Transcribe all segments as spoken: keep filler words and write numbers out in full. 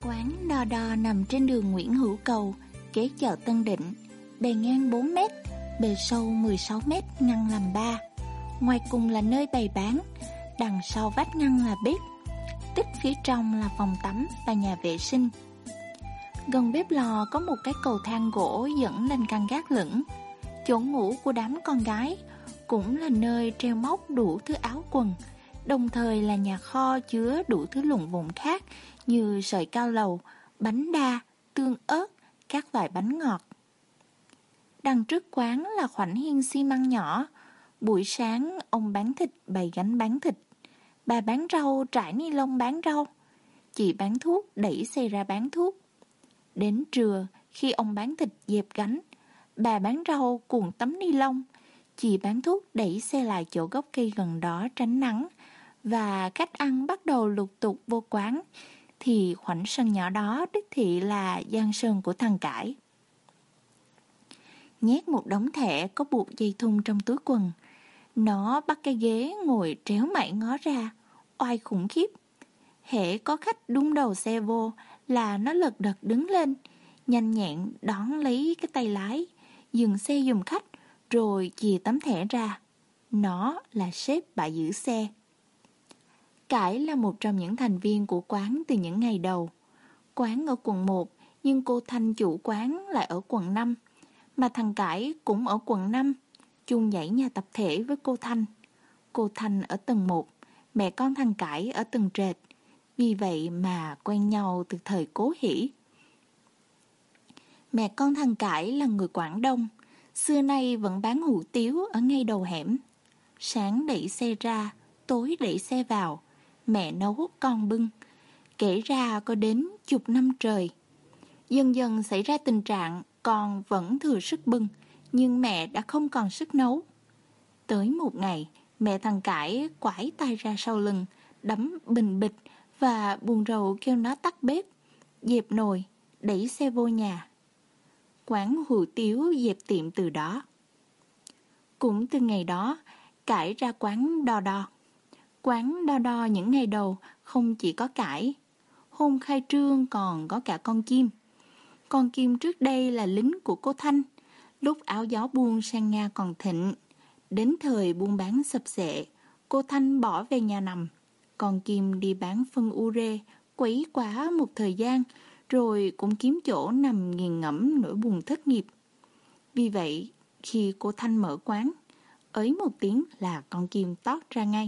Quán Đo Đo nằm trên đường Nguyễn Hữu Cầu, kế chợ Tân Định, bề ngang bốn mét, bề sâu mười sáu mét, ngăn làm ba. Ngoài cùng là nơi bày bán, đằng sau vách ngăn là bếp, tích phía trong là phòng tắm và nhà vệ sinh. Gần bếp lò có một cái cầu thang gỗ dẫn lên căn gác lửng, chỗ ngủ của đám con gái, cũng là nơi treo móc đủ thứ áo quần, đồng thời là nhà kho chứa đủ thứ lụng vụn khác như sợi cao lầu, bánh đa, tương ớt, các loại bánh ngọt. Đằng trước quán là khoảnh hiên xi măng nhỏ. Buổi sáng ông bán thịt bày gánh bán thịt, bà bán rau trải ni lông bán rau, chị bán thuốc đẩy xe ra bán thuốc. Đến trưa khi ông bán thịt dẹp gánh, bà bán rau cuộn tấm ni lông, chị bán thuốc đẩy xe lại chỗ gốc cây gần đó tránh nắng, và khách ăn bắt đầu lục tục vô quán, thì khoảnh sân nhỏ đó đích thị là giang sơn của thằng Cải. Nhét một đống thẻ có buộc dây thun trong túi quần, nó bắt cái ghế ngồi tréo mảy ngó ra, oai khủng khiếp. Hễ có khách đung đầu xe vô là nó lật đật đứng lên, nhanh nhẹn đón lấy cái tay lái, dừng xe giùm khách, rồi chìa tấm thẻ ra. Nó là sếp bãi giữ xe. Cải là một trong những thành viên của quán từ những ngày đầu. Quán ở quận một, nhưng cô Thanh chủ quán lại ở quận năm, mà thằng Cải cũng ở quận năm, chung dãy nhà tập thể với cô Thanh. Cô Thanh ở tầng một, mẹ con thằng Cải ở tầng trệt, vì vậy mà quen nhau từ thời Cố Hỷ. Mẹ con thằng Cải là người Quảng Đông, xưa nay vẫn bán hủ tiếu ở ngay đầu hẻm. Sáng đẩy xe ra, tối đẩy xe vào, mẹ nấu con bưng. Kể ra có đến chục năm trời. Dần dần xảy ra tình trạng con vẫn thừa sức bưng, nhưng mẹ đã không còn sức nấu. Tới một ngày, mẹ thằng Cải quải tay ra sau lưng, đấm bình bịch và buồn rầu kêu nó tắt bếp, dẹp nồi, đẩy xe vô nhà. Quán hủ tiếu dẹp tiệm từ đó. Cũng từ ngày đó, Cải ra quán Đo Đo. Quán Đo Đo những ngày đầu không chỉ có Cải. Hôm khai trương còn có cả con Kim. Con Kim trước đây là lính của cô Thanh, lúc áo gió buông sang Nga còn thịnh. Đến thời buôn bán sập xệ, cô Thanh bỏ về nhà nằm. Con Kim đi bán phân ure, quấy quá một thời gian, rồi cũng kiếm chỗ nằm nghiền ngẫm nỗi buồn thất nghiệp. Vì vậy, khi cô Thanh mở quán, ới một tiếng là con Kim tót ra ngay.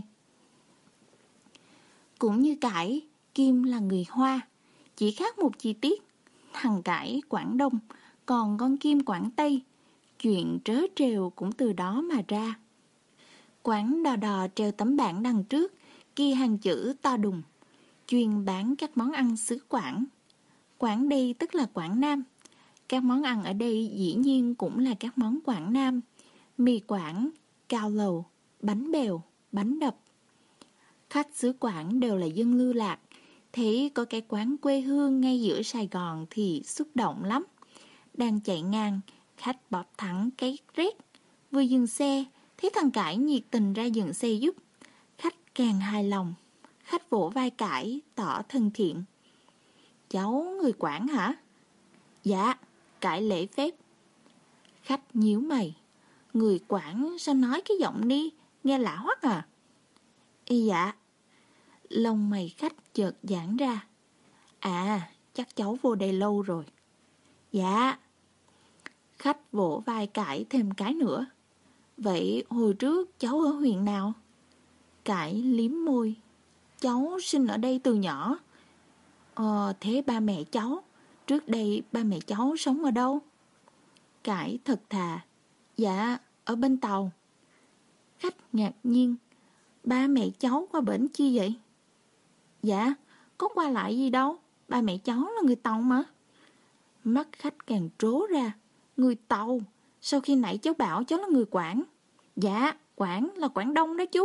Cũng như Cải, Kim là người Hoa, chỉ khác một chi tiết. Thằng Cải Quảng Đông, còn con Kim Quảng Tây. Chuyện trớ trêu cũng từ đó mà ra. Quán Đo Đo treo tấm bảng đằng trước, ghi hàng chữ to đùng, chuyên bán các món ăn xứ Quảng. Quảng đây tức là Quảng Nam. Các món ăn ở đây dĩ nhiên cũng là các món Quảng Nam: mì Quảng, cao lầu, bánh bèo, bánh đập. Khách xứ Quảng đều là dân lưu lạc, thấy có cái quán quê hương ngay giữa Sài Gòn thì xúc động lắm. Đang chạy ngang, khách bóp thẳng cái rét, vừa dừng xe, thấy thằng Cải nhiệt tình ra dừng xe giúp. Khách càng hài lòng, khách vỗ vai Cải tỏ thân thiện. Cháu người Quảng hả? Dạ, Cải lễ phép. Khách nhíu mày, người Quảng sao nói cái giọng đi, nghe lạ hoắc à? Ê dạ. Lông mày khách chợt giãn ra. À, chắc cháu vô đây lâu rồi. Dạ. Khách vỗ vai Cải thêm cái nữa. Vậy hồi trước cháu ở huyện nào? Cải liếm môi. Cháu sinh ở đây từ nhỏ. Ờ, thế ba mẹ cháu, trước đây ba mẹ cháu sống ở đâu? Cải thật thà. Dạ, ở bên Tàu. Khách ngạc nhiên. Ba mẹ cháu qua bển chi vậy? Dạ, có qua lại gì đâu, ba mẹ cháu là người Tàu mà. Mắt khách càng trố ra. Người Tàu? Sau khi nãy cháu bảo cháu là người Quảng. Dạ, Quảng là Quảng Đông đó chú.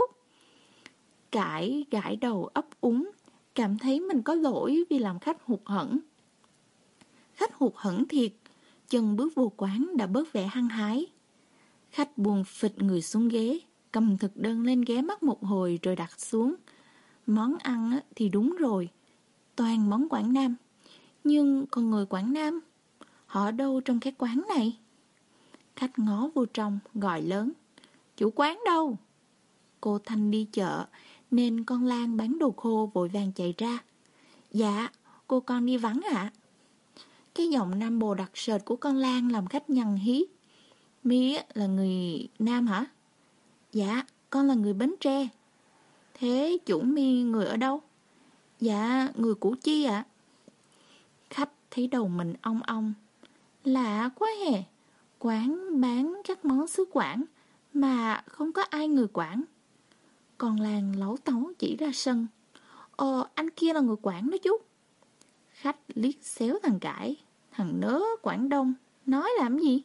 Cải gãi đầu ấp úng, cảm thấy mình có lỗi vì làm khách hụt hẫng. Khách hụt hẫng thiệt, chân bước vô quán đã bớt vẻ hăng hái. Khách buồn phịch người xuống ghế, cầm thực đơn lên ghé mắt một hồi rồi đặt xuống. Món ăn thì đúng rồi, toàn món Quảng Nam. Nhưng còn người Quảng Nam, họ ở đâu trong cái quán này? Khách ngó vô trong, gọi lớn. Chủ quán đâu? Cô Thanh đi chợ, nên con Lan bán đồ khô vội vàng chạy ra. Dạ, cô con đi vắng ạ. À? Cái giọng Nam Bồ đặc sệt của con Lan làm khách nhăn hí. Mi là người Nam hả? Dạ, con là người Bến Tre. Thế chủ Mi người ở đâu? Dạ, người Củ Chi ạ. À? Khách thấy đầu mình ong ong. Lạ quá hè, quán bán các món xứ Quảng mà không có ai người Quảng. Con Lan lấu tấu chỉ ra sân. Ờ, anh kia là người Quảng đó chú. Khách liếc xéo thằng Cải. Thằng nớ Quảng Đông, nói làm gì?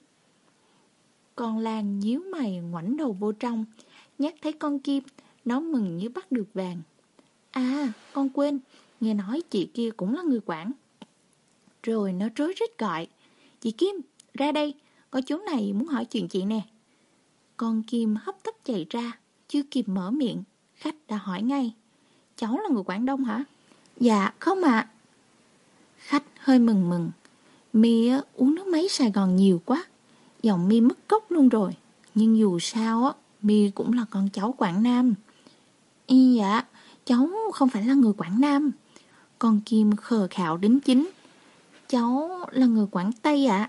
Con Lan nhíu mày ngoảnh đầu vô trong. Nhắc thấy con Kim, nó mừng như bắt được vàng. À, con quên, nghe nói chị kia cũng là người Quảng. Rồi nó rối rít gọi. Chị Kim, ra đây, có chú này muốn hỏi chuyện chị nè. Con Kim hấp tấp chạy ra, chưa kịp mở miệng, khách đã hỏi ngay. Cháu là người Quảng Đông hả? Dạ, không ạ. À. Khách hơi mừng mừng. Mi uống nước máy Sài Gòn nhiều quá, giọng Mi mất cốc luôn rồi. Nhưng dù sao á, Mi cũng là con cháu Quảng Nam. Y dạ, cháu không phải là người Quảng Nam. Con Kim khờ khạo đính chính. Cháu là người Quảng Tây ạ. À.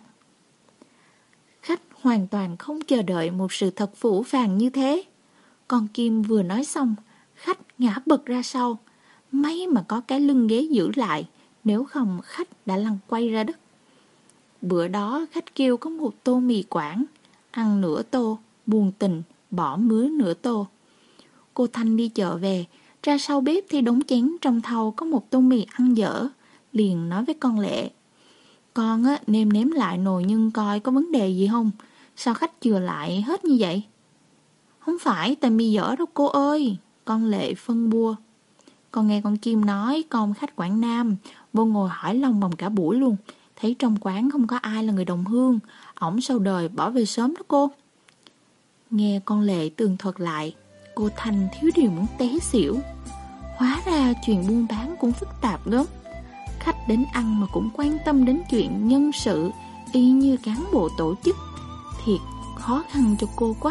Khách hoàn toàn không chờ đợi một sự thật phũ phàng như thế. Con Kim vừa nói xong, khách ngã bật ra sau. May mà có cái lưng ghế giữ lại, nếu không khách đã lăn quay ra đất. Bữa đó khách kêu có một tô mì Quảng, ăn nửa tô, buồn tình, bỏ mứa nửa tô. Cô Thanh đi chợ về, ra sau bếp thì đống chén trong thau có một tô mì ăn dở, liền nói với con Lệ. Con á, nêm nếm lại nồi nhưng coi có vấn đề gì không, sao khách chừa lại hết như vậy? Không phải tại mì dở đâu cô ơi, con Lệ phân bua. Con nghe con Kim nói con khách Quảng Nam, vô ngồi hỏi lòng bòng cả buổi luôn. Thấy trong quán không có ai là người đồng hương, ổng sau đời bỏ về sớm đó cô. Nghe con Lệ tường thuật lại, cô Thanh thiếu điều muốn té xỉu. Hóa ra chuyện buôn bán cũng phức tạp gớm. Khách đến ăn mà cũng quan tâm đến chuyện nhân sự, y như cán bộ tổ chức. Thiệt khó khăn cho cô quá.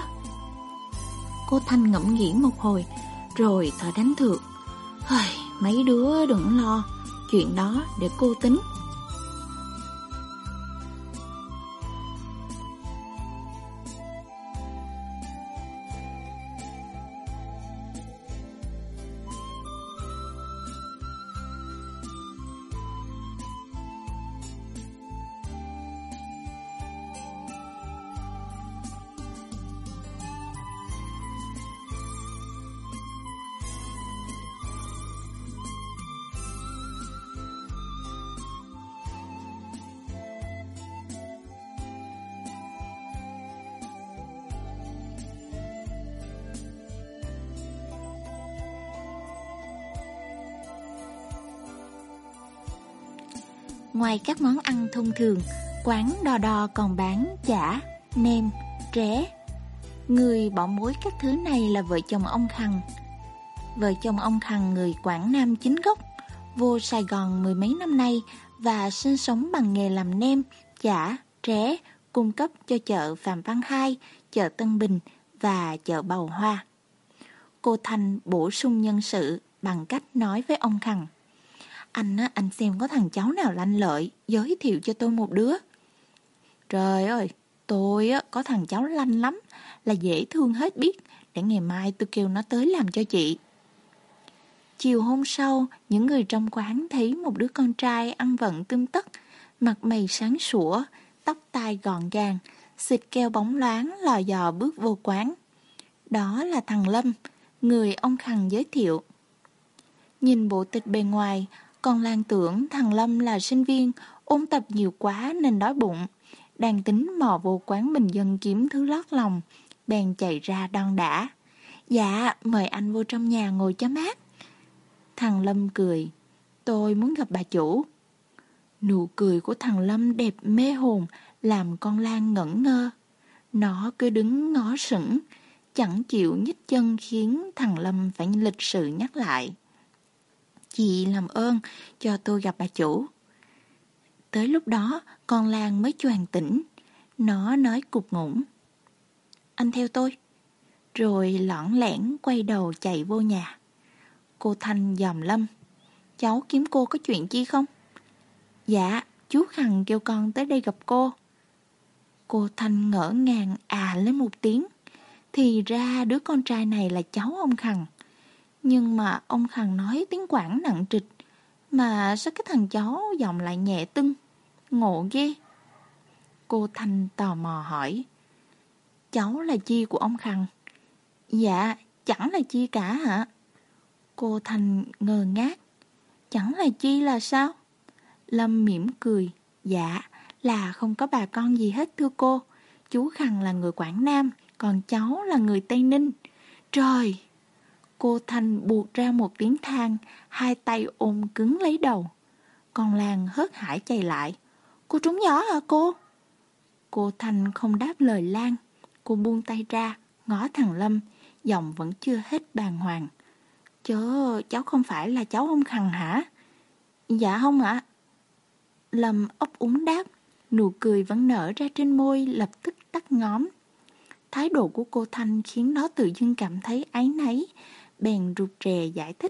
Cô Thanh ngẫm nghĩ một hồi, rồi thở đánh thượt. Hời, mấy đứa đừng lo, chuyện đó để cô tính. Ngoài các món ăn thông thường, quán Đò Đò còn bán chả, nem, tré. Người bỏ mối các thứ này là vợ chồng ông Khằng. Vợ chồng ông Khằng người Quảng Nam chính gốc, vô Sài Gòn mười mấy năm nay và sinh sống bằng nghề làm nem, chả, tré, cung cấp cho chợ Phạm Văn Hai, chợ Tân Bình và chợ Bầu Hoa. Cô Thanh bổ sung nhân sự bằng cách nói với ông Khằng. Anh á, anh xem có thằng cháu nào lanh lợi, giới thiệu cho tôi một đứa. Trời ơi, tôi á, có thằng cháu lanh lắm, là dễ thương hết biết, để ngày mai tôi kêu nó tới làm cho chị. Chiều hôm sau, những người trong quán thấy một đứa con trai ăn vận tươm tất, mặt mày sáng sủa, tóc tai gọn gàng, xịt keo bóng loáng lò dò bước vô quán. Đó là thằng Lâm, người ông Khằng giới thiệu. Nhìn bộ tịch bề ngoài, con Lan tưởng thằng Lâm là sinh viên, ôn tập nhiều quá nên đói bụng. Đang tính mò vô quán bình dân kiếm thứ lót lòng, bèn chạy ra đon đả. Dạ, mời anh vô trong nhà ngồi cho mát. Thằng Lâm cười. Tôi muốn gặp bà chủ. Nụ cười của thằng Lâm đẹp mê hồn, làm con Lan ngẩn ngơ. Nó cứ đứng ngó sững, chẳng chịu nhích chân khiến thằng Lâm phải lịch sự nhắc lại. Chị làm ơn cho tôi gặp bà chủ. Tới lúc đó con Lan mới choàng tỉnh. Nó nói cục ngủng: Anh theo tôi. Rồi lỏn lẻn quay đầu chạy vô nhà. Cô Thanh dòm Lâm: Cháu kiếm cô có chuyện chi không? Dạ, chú Khằng kêu con tới đây gặp cô. Cô Thanh ngỡ ngàng à lên một tiếng. Thì ra đứa con trai này là cháu ông Khằng. Nhưng mà ông Khằng nói tiếng Quảng nặng trịch. Mà sao cái thằng cháu giọng lại nhẹ tưng, ngộ ghê. Cô Thanh tò mò hỏi: Cháu là chi của ông Khằng? Dạ, chẳng là chi cả hả? Cô Thanh ngơ ngác: Chẳng là chi là sao? Lâm mỉm cười: Dạ, là không có bà con gì hết thưa cô. Chú Khằng là người Quảng Nam, còn cháu là người Tây Ninh. Trời! Cô Thanh buột ra một tiếng than, hai tay ôm cứng lấy đầu. Con Lan hớt hải chạy lại: Cô trúng gió hả cô? Cô Thanh không đáp lời Lan. Cô buông tay ra, ngó thằng Lâm, giọng vẫn chưa hết bàng hoàng: Chớ, cháu không phải là cháu ông Khằng hả? Dạ không ạ. Lâm ấp úng đáp, nụ cười vẫn nở ra trên môi lập tức tắt ngóm. Thái độ của cô Thanh khiến nó tự dưng cảm thấy áy náy, bèn rụt rè giải thích: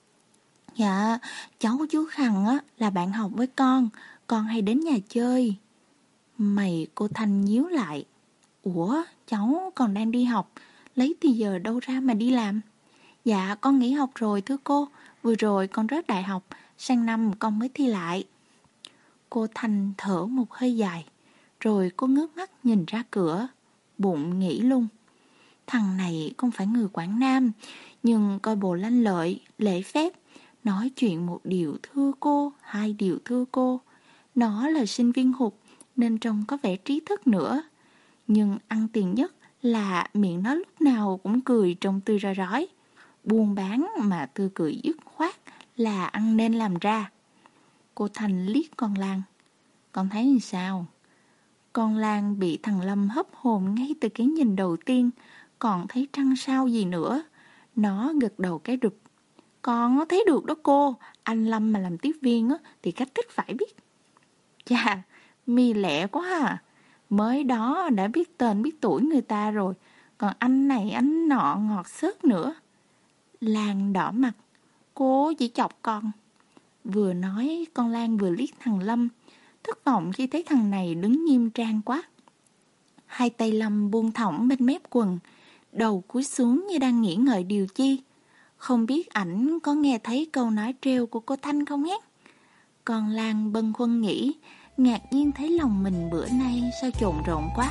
Dạ, cháu của chú Khằng á, là bạn học với con, con hay đến nhà chơi. Mày? Cô Thanh nhíu lại: Ủa, cháu còn đang đi học, lấy thì giờ đâu ra mà đi làm? Dạ, con nghỉ học rồi thưa cô, vừa rồi con rớt đại học, sang năm con mới thi lại. Cô Thanh thở một hơi dài, rồi cô ngước mắt nhìn ra cửa, bụng nghĩ lung: Thằng này không phải người Quảng Nam, nhưng coi bộ lanh lợi, lễ phép, nói chuyện một điều thưa cô, hai điều thưa cô. Nó là sinh viên hụt nên trông có vẻ trí thức nữa. Nhưng ăn tiền nhất là miệng nó lúc nào cũng cười trông tươi ra rói. Buôn bán mà tươi cười dứt khoát là ăn nên làm ra. Cô Thanh liếc con Lan: Con thấy như sao? Con Lan bị thằng Lâm hấp hồn ngay từ cái nhìn đầu tiên, còn thấy trăng sao gì nữa. Nó gật đầu cái rụp: Con thấy được đó cô, anh Lâm mà làm tiếp viên á, thì cách thích phải biết. Chà, mi lẹ quá ha. Mới đó đã biết tên biết tuổi người ta rồi, còn anh này anh nọ ngọt xớt nữa. Lan đỏ mặt: Cô chỉ chọc con. Vừa nói con Lan vừa liếc thằng Lâm, thất vọng khi thấy thằng này đứng nghiêm trang quá. Hai tay Lâm buông thõng bên mép quần, đầu cúi xuống như đang nghĩ ngợi điều chi. Không biết ảnh có nghe thấy câu nói trêu của cô Thanh không hết. Con Lan bâng khuâng nghĩ, ngạc nhiên thấy lòng mình bữa nay sao trộn rộn quá.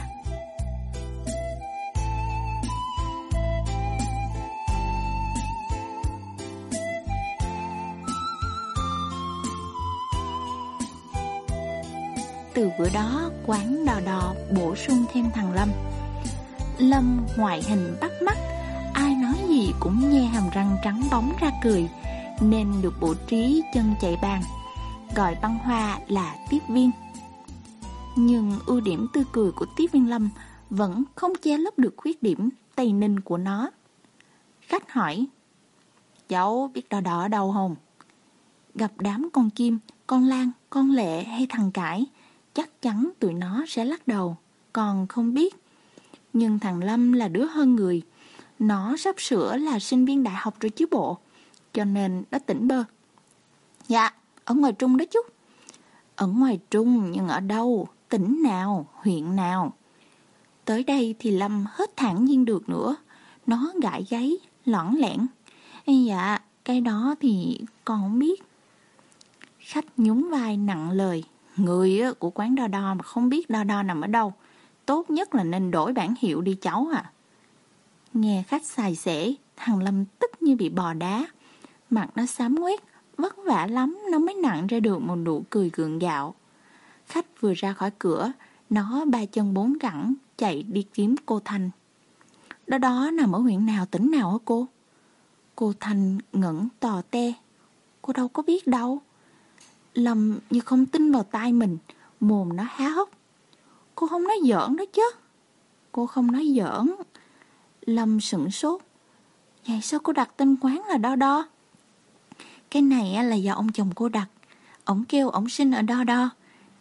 Từ bữa đó, quán Đò Đò bổ sung thêm thằng Lâm. Lâm ngoại hình bắt mắt, ai nói gì cũng nhe hàm răng trắng bóng ra cười, nên được bố trí chân chạy bàn, gọi băng hoa là tiếp viên. Nhưng ưu điểm tươi cười của tiếp viên Lâm vẫn không che lấp được khuyết điểm Tây Ninh của nó. Khách hỏi: Cháu biết Đò Đò ở đâu không? Gặp đám con Kim, con Lan, con Lệ hay thằng Cải, chắc chắn tụi nó sẽ lắc đầu, còn không biết. Nhưng thằng Lâm là đứa hơn người, nó sắp sửa là sinh viên đại học rồi chứ bộ, cho nên nó tỉnh bơ. Dạ, ở ngoài Trung đó chú. Ở ngoài Trung nhưng ở đâu? Tỉnh nào? Huyện nào? Tới đây thì Lâm hết thản nhiên được nữa. Nó gãi gáy, lõng lẻn: Dạ, cái đó thì con không biết. Khách nhún vai nặng lời: Người của quán Đò Đò mà không biết Đò Đò nằm ở đâu, tốt nhất là nên đổi bản hiệu đi cháu à. Nghe khách xài xể, thằng Lâm tức như bị bò đá. Mặt nó xám ngoét, vất vả lắm nó mới nặng ra được một nụ cười gượng gạo. Khách vừa ra khỏi cửa, nó ba chân bốn cẳng chạy đi kiếm cô Thanh. Đó đó nằm ở huyện nào tỉnh nào hả cô? Cô Thanh ngẩng tò te: Cô đâu có biết đâu. Lâm như không tin vào tai mình, mồm nó há hốc: Cô không nói giỡn đó chứ? Cô không nói giỡn. Lâm sửng sốt: Vậy sao cô đặt tên quán là Đo Đo? Cái này là do ông chồng cô đặt. Ông kêu ông sinh ở Đo Đo,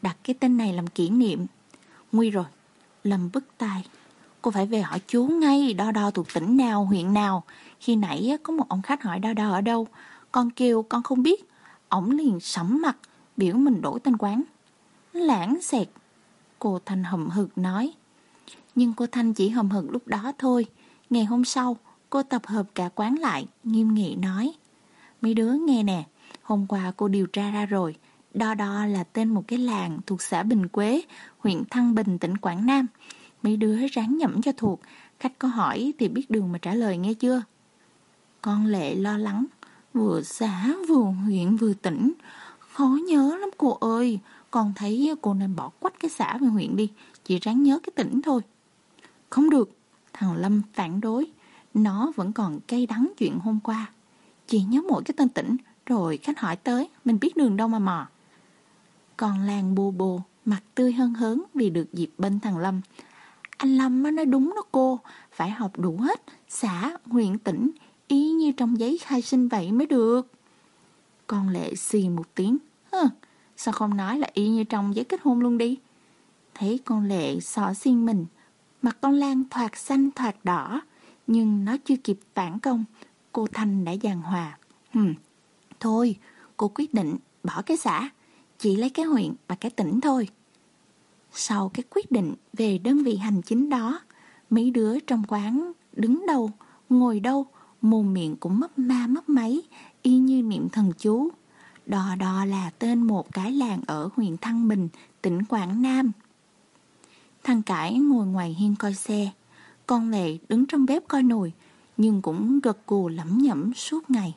đặt cái tên này làm kỷ niệm. Nguy rồi, Lâm bứt tai. Cô phải về hỏi chú ngay, Đo Đo thuộc tỉnh nào, huyện nào. Khi nãy có một ông khách hỏi Đo Đo ở đâu. Con kêu con không biết. Ổng liền sẫm mặt, biểu mình đổi tên quán. Lãng xẹt, cô Thanh hậm hực nói. Nhưng cô Thanh chỉ hậm hực lúc đó thôi. Ngày hôm sau, cô tập hợp cả quán lại, nghiêm nghị nói. Mấy đứa nghe nè, hôm qua cô điều tra ra rồi. Đo Đo là tên một cái làng thuộc xã Bình Quế, huyện Thăng Bình, tỉnh Quảng Nam. Mấy đứa ráng nhẩm cho thuộc, khách có hỏi thì biết đường mà trả lời nghe chưa? Con Lệ lo lắng, vừa xã vừa huyện vừa tỉnh, khó nhớ lắm cô ơi. Con thấy cô nên bỏ quách cái xã về huyện đi, chỉ ráng nhớ cái tỉnh thôi. Không được, thằng Lâm phản đối. Nó vẫn còn cay đắng chuyện hôm qua. Chỉ nhớ mỗi cái tên tỉnh, rồi khách hỏi tới, mình biết đường đâu mà mò. Còn Lan bô bô, mặt tươi hân hớn vì được dịp bên thằng Lâm. Anh Lâm nói đúng đó cô, phải học đủ hết xã, huyện, tỉnh, y như trong giấy khai sinh vậy mới được. Con Lệ xì một tiếng. Hơ, sao không nói là y như trong giấy kết hôn luôn đi? Thấy con Lệ xỏ xiên mình, mặt con Lan thoạt xanh thoạt đỏ, nhưng nó chưa kịp phản công, cô Thanh đã giằng hòa. Hừm, thôi, cô quyết định bỏ cái xã, chỉ lấy cái huyện và cái tỉnh thôi. Sau cái quyết định về đơn vị hành chính đó, mấy đứa trong quán đứng đâu, ngồi đâu, mồm miệng cũng mấp ma mấp máy, y như niệm thần chú. Đo Đo là tên một cái làng ở huyện Thăng Bình, tỉnh Quảng Nam. Thằng Cải ngồi ngoài hiên coi xe, con Lệ đứng trong bếp coi nồi, nhưng cũng gật gù lẩm nhẩm suốt ngày.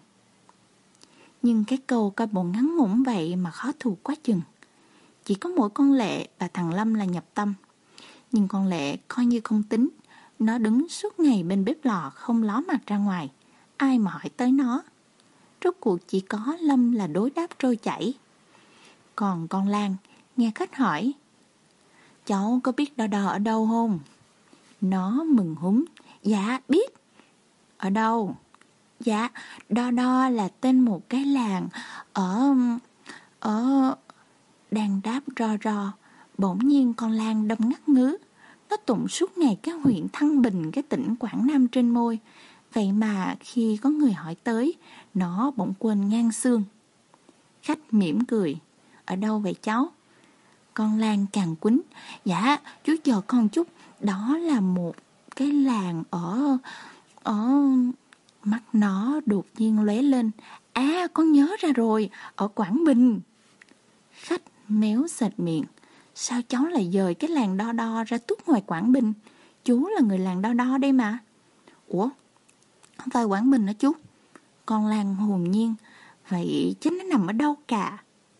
Nhưng cái câu coi bộ ngắn ngủn vậy mà khó thuộc quá chừng. Chỉ có mỗi con Lệ và thằng Lâm là nhập tâm. Nhưng con Lệ coi như không tính. Nó đứng suốt ngày bên bếp lò không ló mặt ra ngoài. Ai mà hỏi tới nó. Rốt cuộc chỉ có Lâm là đối đáp trôi chảy. Còn con Lan nghe khách hỏi, cháu có biết Đo Đo ở đâu không? Nó mừng húm. Dạ biết. Ở đâu? Dạ, Đo Đo là tên một cái làng ở... ở... Đang đáp ro ro, bỗng nhiên con Lan đâm ngắt ngứ. Nó tụng suốt ngày cái huyện Thăng Bình, cái tỉnh Quảng Nam trên môi. Vậy mà khi có người hỏi tới, nó bỗng quên ngang xương. Khách mỉm cười. Ở đâu vậy cháu? Con Lan càng quýnh. Dạ, chú chờ con chút. Đó là một cái làng ở... ở... Mắt nó đột nhiên lóe lên. À, con nhớ ra rồi, ở Quảng Bình. Khách méo sệt miệng. Sao cháu lại dời cái làng Đo Đo ra tuốt ngoài Quảng Bình? Chú là người làng Đo Đo đây mà. Ủa, không phải Quảng Bình hả chú? Con Lan hồn nhiên. Vậy chứ nó nằm ở đâu cả?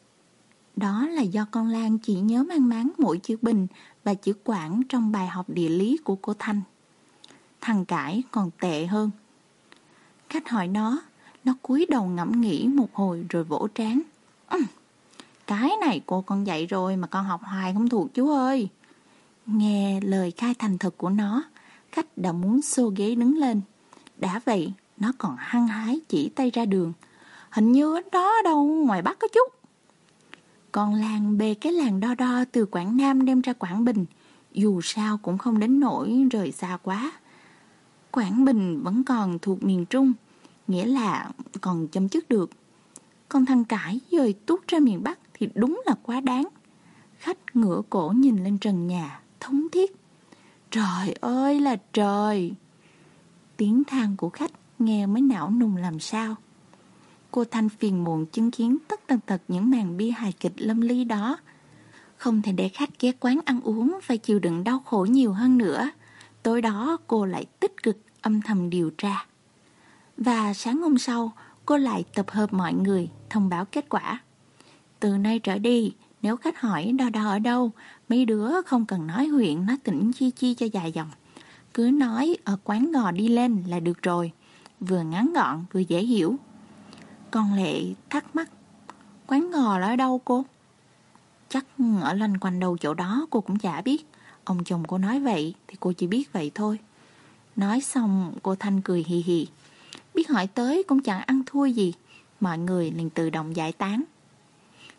Đó là do con Lan chỉ nhớ mang máng mỗi chữ Bình và chữ Quảng trong bài học địa lý của cô Thanh. Thằng Cải còn tệ hơn. Khách hỏi nó, nó cúi đầu ngẫm nghĩ một hồi rồi vỗ trán. Ừ, cái này cô con dạy rồi mà con học hoài không thuộc chú ơi. Nghe lời khai thành thật của nó, khách đã muốn xô ghế đứng lên. Đã vậy, nó còn hăng hái chỉ tay ra đường. Hình như ở đó đâu ngoài Bắc có chút. Con Lan bê cái làng Đo Đo từ Quảng Nam đem ra Quảng Bình, dù sao cũng không đến nỗi rời xa quá. Quảng Bình vẫn còn thuộc miền Trung, nghĩa là còn châm chước được. Còn thằng Cải dời tuốt ra miền Bắc thì đúng là quá đáng. Khách ngửa cổ nhìn lên trần nhà, thống thiết. Trời ơi là trời! Tiếng than của khách nghe mới não nùng làm sao. Cô Thanh phiền muộn chứng kiến tất tần tật những màn bi hài kịch lâm ly đó. Không thể để khách ghé quán ăn uống phải chịu đựng đau khổ nhiều hơn nữa. Tối đó cô lại tích cực âm thầm điều tra. Và sáng hôm sau, cô lại tập hợp mọi người thông báo kết quả. Từ nay trở đi, nếu khách hỏi Đo Đo ở đâu, mấy đứa không cần nói huyện, nói tỉnh chi chi cho dài dòng. Cứ nói ở quán gò đi lên là được rồi. Vừa ngắn gọn vừa dễ hiểu. Con Lệ thắc mắc, quán gò là ở đâu cô? Chắc ở loanh quanh đâu chỗ đó cô cũng chả biết. Ông chồng cô nói vậy thì cô chỉ biết vậy thôi. Nói xong cô Thanh cười hì hì. Biết hỏi tới cũng chẳng ăn thua gì. Mọi người liền tự động giải tán.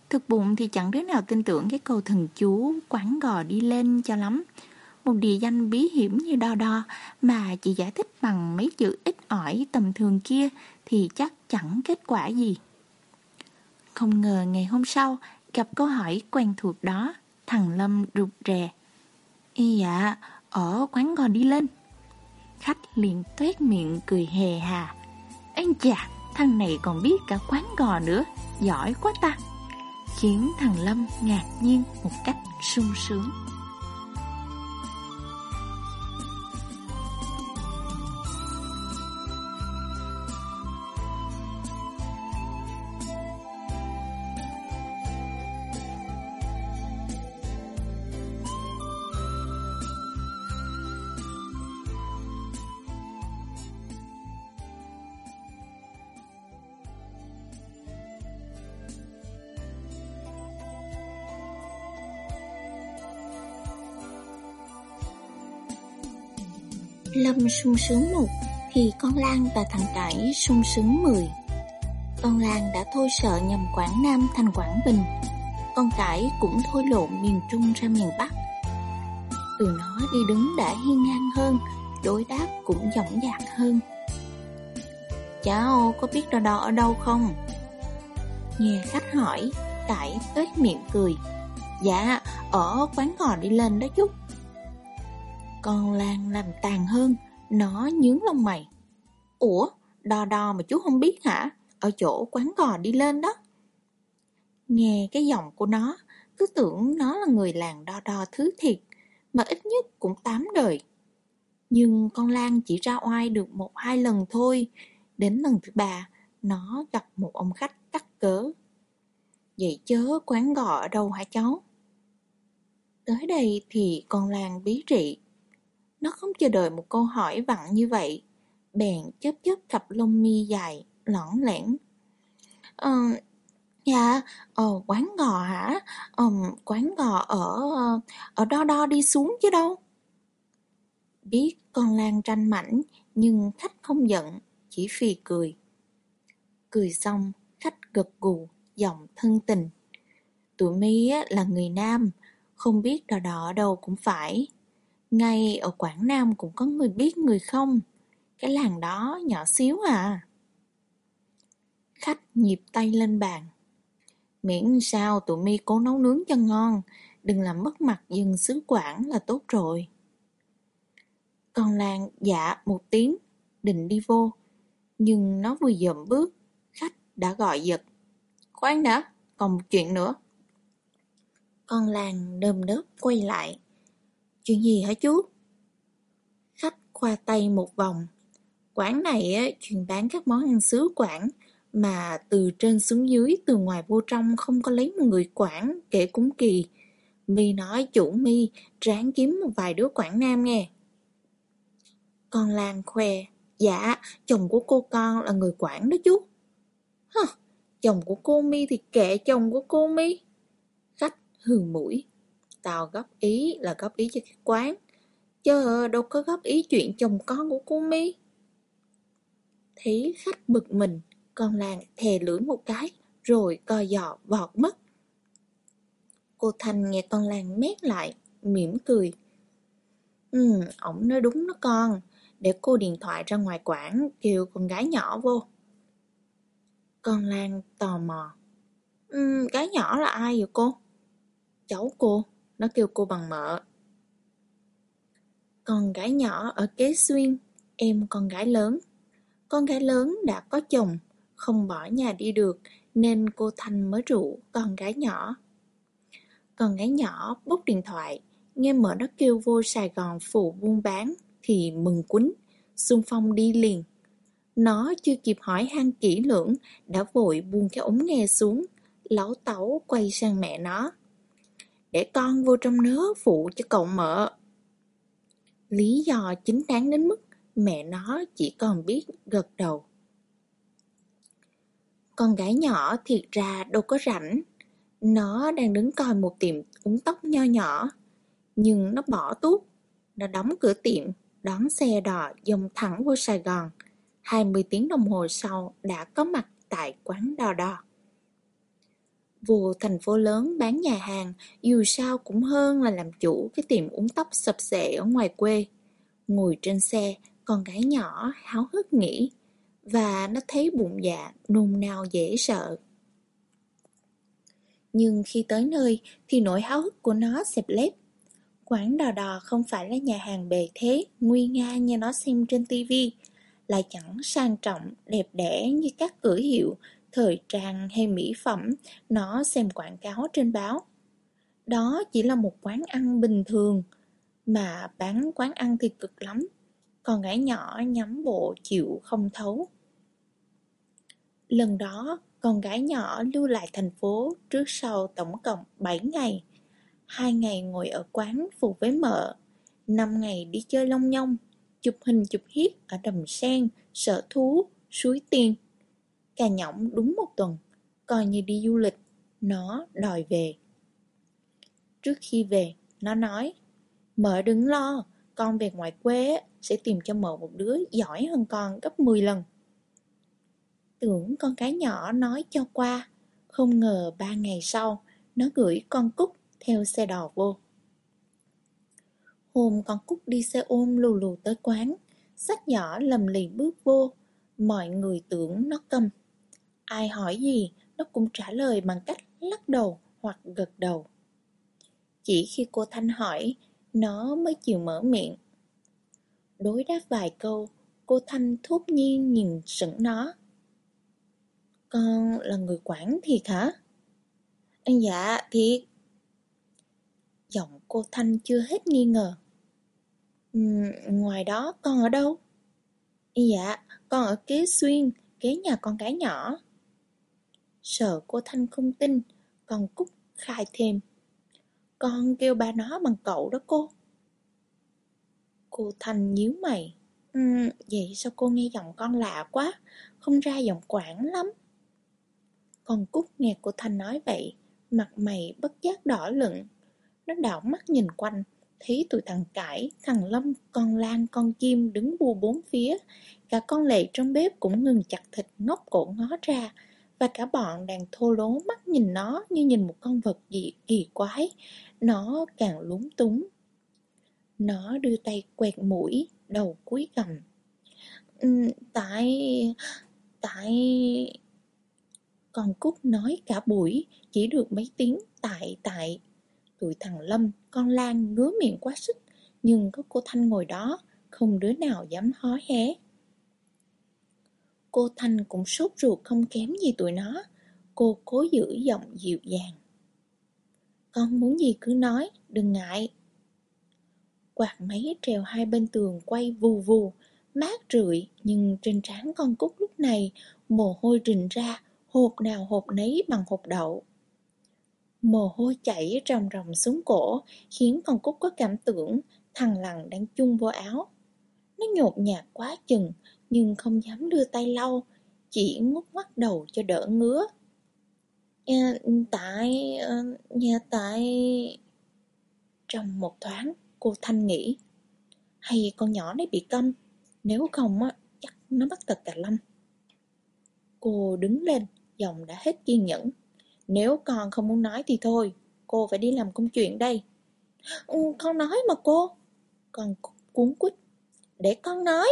Thực bụng thì chẳng đứa nào tin tưởng cái câu thần chú quán gò đi lên cho lắm. Một địa danh bí hiểm như Đo Đo mà chỉ giải thích bằng mấy chữ ít ỏi tầm thường kia thì chắc chẳng kết quả gì. Không ngờ ngày hôm sau gặp câu hỏi quen thuộc đó, thằng Lâm rụt rè. Ý dạ, ở quán gò đi lên. Khách liền toét miệng cười hề hà. Ây chà, thằng này còn biết cả quán gò nữa, giỏi quá ta. Khiến thằng Lâm ngạc nhiên một cách sung sướng. Lâm sung sướng một thì con Lan và thằng Cải sung sướng mười. Con Lan đã thôi sợ nhầm Quảng Nam thành Quảng Bình, con Cải cũng thôi lộn miền Trung ra miền Bắc. Tụi nó đi đứng đã hiên ngang hơn, đối đáp cũng dõng dạc hơn. Cháu có biết Đo Đo ở đâu không? Nghe khách hỏi, Cải tuét miệng cười. Dạ, ở quán gò đi lên đó chút. Con Lan làm tàn hơn, nó nhướng lông mày. Ủa, Đo Đo mà chú không biết hả? Ở chỗ quán gò đi lên đó. Nghe cái giọng của nó, cứ tưởng nó là người làng Đo Đo thứ thiệt, mà ít nhất cũng tám đời. Nhưng con Lan chỉ ra oai được một hai lần thôi. Đến lần thứ ba, nó gặp một ông khách cắt cớ. Vậy chớ quán gò ở đâu hả cháu? Tới đây thì con Lan bí rị. Nó không chờ đợi một câu hỏi vặn như vậy, bèn chớp chớp cặp lông mi dài, lõn lẻn. Ờ, dạ, ờ, quán gò hả? Ờ, quán gò ở, ở Đo Đo đi xuống chứ đâu. Biết con Lan tranh mảnh, nhưng khách không giận, chỉ phì cười. Cười xong, khách gật gù, giọng thân tình. Tụi mi là người Nam, không biết Đò Đò ở đâu cũng phải. Ngay ở Quảng Nam cũng có người biết người không. Cái làng đó nhỏ xíu à. Khách nhịp tay lên bàn. Miễn sao tụi mi cố nấu nướng cho ngon, đừng làm mất mặt dân xứ Quảng là tốt rồi. Con Lan dạ một tiếng, định đi vô. Nhưng nó vừa dậm bước, khách đã gọi giật. Khoan đã, còn một chuyện nữa. Con Lan đơm đớp quay lại. Chuyện gì hả chú? Khách khoa tay một vòng. Quán này á, chuyên bán các món ăn xứ Quảng, mà từ trên xuống dưới, từ ngoài vô trong không có lấy một người Quảng kể cúng kỳ. Mi nói chủ Mi ráng kiếm một vài đứa Quảng Nam nghe. Con Lan khoe. Dạ, chồng của cô con là người Quảng đó chú. Hơ, chồng của cô Mi thì kệ chồng của cô Mi. Khách hừ mũi. Tao góp ý là góp ý cho cái quán, chứ đâu có góp ý chuyện chồng con của cô Mi. Thấy khách bực mình, con Lan thè lưỡi một cái, rồi co giò vọt mất. Cô Thanh nghe con Lan mét lại, mỉm cười. Ừ, ổng nói đúng đó con, để cô điện thoại ra ngoài quảng kêu con gái nhỏ vô. Con Lan tò mò. Ừ, gái nhỏ là ai vậy cô? Cháu cô, nó kêu cô bằng mợ. Con gái nhỏ ở kế xuyên, em con gái lớn. Con gái lớn đã có chồng, không bỏ nhà đi được, nên cô Thanh mới rủ con gái nhỏ. Con gái nhỏ bốc điện thoại, nghe mợ nó kêu vô Sài Gòn phụ buôn bán, thì mừng quýnh, xung phong đi liền. Nó chưa kịp hỏi han kỹ lưỡng, đã vội buông cái ống nghe xuống, láu táu quay sang mẹ nó. Để con vô trong nớ phụ cho cậu mợ. Lý do chính đáng đến mức mẹ nó chỉ còn biết gật đầu. Con gái nhỏ thiệt ra đâu có rảnh. Nó đang đứng coi một tiệm uống tóc nho nhỏ. Nhưng nó bỏ tuốt. Nó đóng cửa tiệm, đón xe đò dòng thẳng vô Sài Gòn. hai mươi tiếng đồng hồ sau đã có mặt tại quán Đò Đò. Vô thành phố lớn bán nhà hàng, dù sao cũng hơn là làm chủ cái tiệm uống tóc sập xệ ở ngoài quê. Ngồi trên xe, con gái nhỏ háo hức nghĩ, và nó thấy bụng dạ nôn nao dễ sợ. Nhưng khi tới nơi thì nỗi háo hức của nó xẹp lép. Quán đò đò không phải là nhà hàng bề thế, nguy nga như nó xem trên tivi, lại chẳng sang trọng, đẹp đẽ như các cửa hiệu, thời trang hay mỹ phẩm nó xem quảng cáo trên báo. Đó chỉ là một quán ăn bình thường, mà bán quán ăn thì cực lắm. Con gái nhỏ nhắm bộ chịu không thấu. Lần đó, con gái nhỏ lưu lại thành phố trước sau tổng cộng bảy ngày. Hai ngày ngồi ở quán phụ với mợ, năm ngày đi chơi lông nhông, chụp hình chụp hiết ở đầm sen, sở thú, suối tiên. Cả nhõng đúng một tuần, coi như đi du lịch, nó đòi về. Trước khi về, nó nói, mợ đừng lo, con về ngoài quê sẽ tìm cho mợ một đứa giỏi hơn con gấp mười lần. Tưởng con cái nhỏ nói cho qua, không ngờ ba ngày sau, nó gửi con Cúc theo xe đò vô. Hôm con Cúc đi xe ôm lù lù tới quán, xách giỏ lầm lì bước vô, mọi người tưởng nó câm. Ai hỏi gì, nó cũng trả lời bằng cách lắc đầu hoặc gật đầu. Chỉ khi cô Thanh hỏi, nó mới chịu mở miệng. Đối đáp vài câu, cô Thanh thốt nhiên nhìn sững nó. Con là người Quảng thiệt hả? Dạ thiệt. Giọng cô Thanh chưa hết nghi ngờ. Ừ, ngoài đó con ở đâu? Dạ, con ở Kế Xuyên, kế nhà con gái nhỏ. Sợ cô Thanh không tin, con Cúc khai thêm. Con kêu ba nó bằng cậu đó cô. Cô Thanh nhíu mày. Ừ, vậy sao cô nghe giọng con lạ quá, không ra giọng Quảng lắm. Con Cúc nghe cô Thanh nói vậy, mặt mày bất giác đỏ lựng. Nó đảo mắt nhìn quanh, thấy tụi thằng Cải, thằng Lâm, con Lan, con Kim đứng bu bốn phía. Cả con Lệ trong bếp cũng ngừng chặt thịt ngóc cổ ngó ra. Và cả bọn đang thô lố mắt nhìn nó như nhìn một con vật gì kỳ quái. Nó càng lúng túng. Nó đưa tay quẹt mũi, đầu cúi gằm. Ừ, tại... tại... Con Cúc nói cả buổi, chỉ được mấy tiếng tại tại. Tụi thằng Lâm, con Lan ngứa miệng quá sức, nhưng có cô Thanh ngồi đó, không đứa nào dám hó hé. Cô Thanh cũng sốt ruột không kém gì tụi nó. Cô cố giữ giọng dịu dàng. Con muốn gì cứ nói, đừng ngại. Quạt máy treo hai bên tường quay vù vù, mát rượi, nhưng trên trán con Cúc lúc này mồ hôi rình ra, hột nào hột nấy bằng hột đậu. Mồ hôi chảy ròng ròng xuống cổ, khiến con Cúc có cảm tưởng thằng Lằn đang chung vô áo. Nó nhột nhạt quá chừng, nhưng không dám đưa tay lau, chỉ ngút ngoắt đầu cho đỡ ngứa. À, tại... nhà tại... Trong một thoáng, cô Thanh nghĩ, hay con nhỏ này bị câm, nếu không á, chắc nó mắc tật cà lâm. Cô đứng lên, giọng đã hết kiên nhẫn. Nếu con không muốn nói thì thôi, cô phải đi làm công chuyện đây. Ừ, con nói mà cô. Con cuống quýt. Để con nói.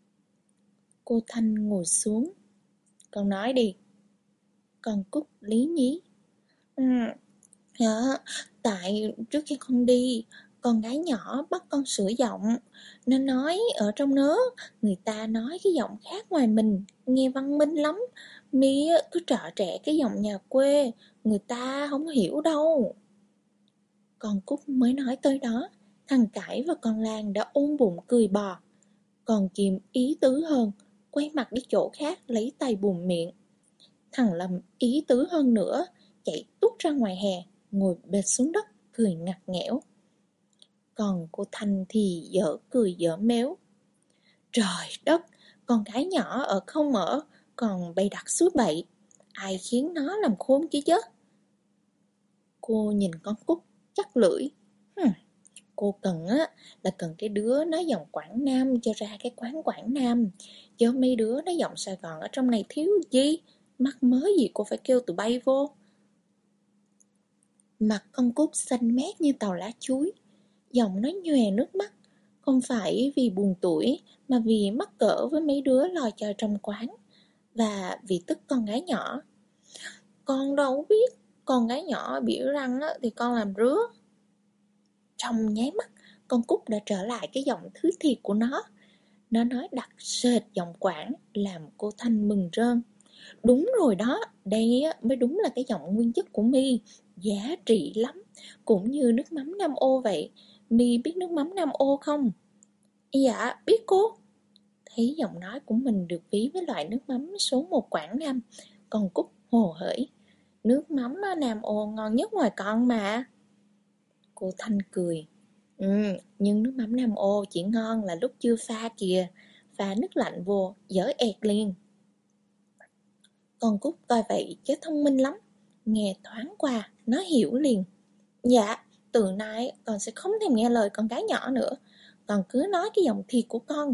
Cô Thanh ngồi xuống. Con nói đi. Con Cúc lý nhí. Ừ, dạ, tại trước khi con đi, con gái nhỏ bắt con sửa giọng. Nó nói ở trong nớ, người ta nói cái giọng khác ngoài mình, nghe văn minh lắm. Mi cứ trọ trẻ cái giọng nhà quê, người ta không hiểu đâu. Con Cúc mới nói tới đó, thằng Cải và con Lan đã ôm bụng cười bò. Còn Kim ý tứ hơn, quay mặt đi chỗ khác lấy tay bùm miệng. Thằng Lâm ý tứ hơn nữa, chạy tút ra ngoài hè, ngồi bệt xuống đất, cười ngặt nghẽo. Còn cô Thanh thì dở cười dở méo. Trời đất, con gái nhỏ ở không ở, còn bày đặt suối bậy. Ai khiến nó làm khôn kia chứ? Cô nhìn con Cúc, chắc lưỡi. Hừm, cô cần á là cần cái đứa nói giọng Quảng Nam cho ra cái quán Quảng Nam. Chứ mấy đứa nói giọng Sài Gòn ở trong này thiếu gì. Mắc mớ gì cô phải kêu tụi bay vô. Mặt con Cúc xanh mét như tàu lá chuối, giọng nó nhòe nước mắt, không phải vì buồn tủi mà vì mắc cỡ với mấy đứa lo cho trong quán, và vì tức con gái nhỏ. Con đâu biết, con gái nhỏ biểu răng á, thì con làm rứa. Trong nháy mắt, con Cúc đã trở lại cái giọng thứ thiệt của nó. Nó nói đặc sệt giọng Quảng, làm cô Thanh mừng rơn. Đúng rồi đó, đây mới đúng là cái giọng nguyên chất của My, giá trị lắm, cũng như nước mắm Nam Ô vậy. My biết nước mắm Nam Ô không? Dạ, biết cô. Thấy giọng nói của mình được ví với loại nước mắm số một Quảng Nam, con Cúc hồ hởi. Nước mắm Nam Ô ngon nhất ngoài con mà. Cô Thanh cười. Ừ, nhưng nước mắm Nam Ô chỉ ngon là lúc chưa pha kìa. Pha nước lạnh vô, dở ẹt liền. Con Cúc coi vậy chứ thông minh lắm. Nghe thoáng qua, nó hiểu liền. Dạ, từ nay con sẽ không thèm nghe lời con gái nhỏ nữa. Con cứ nói cái giọng thiệt của con.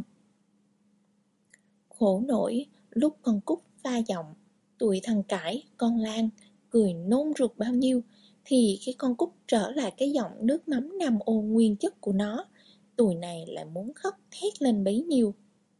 Khổ nổi, lúc con Cúc pha giọng, tụi thằng Cải, con Lan, cười nôn ruột bao nhiêu, thì khi con Cúc trở lại cái giọng nước mắm Nam Ô nguyên chất của nó, tụi này lại muốn khóc thét lên bấy nhiêu.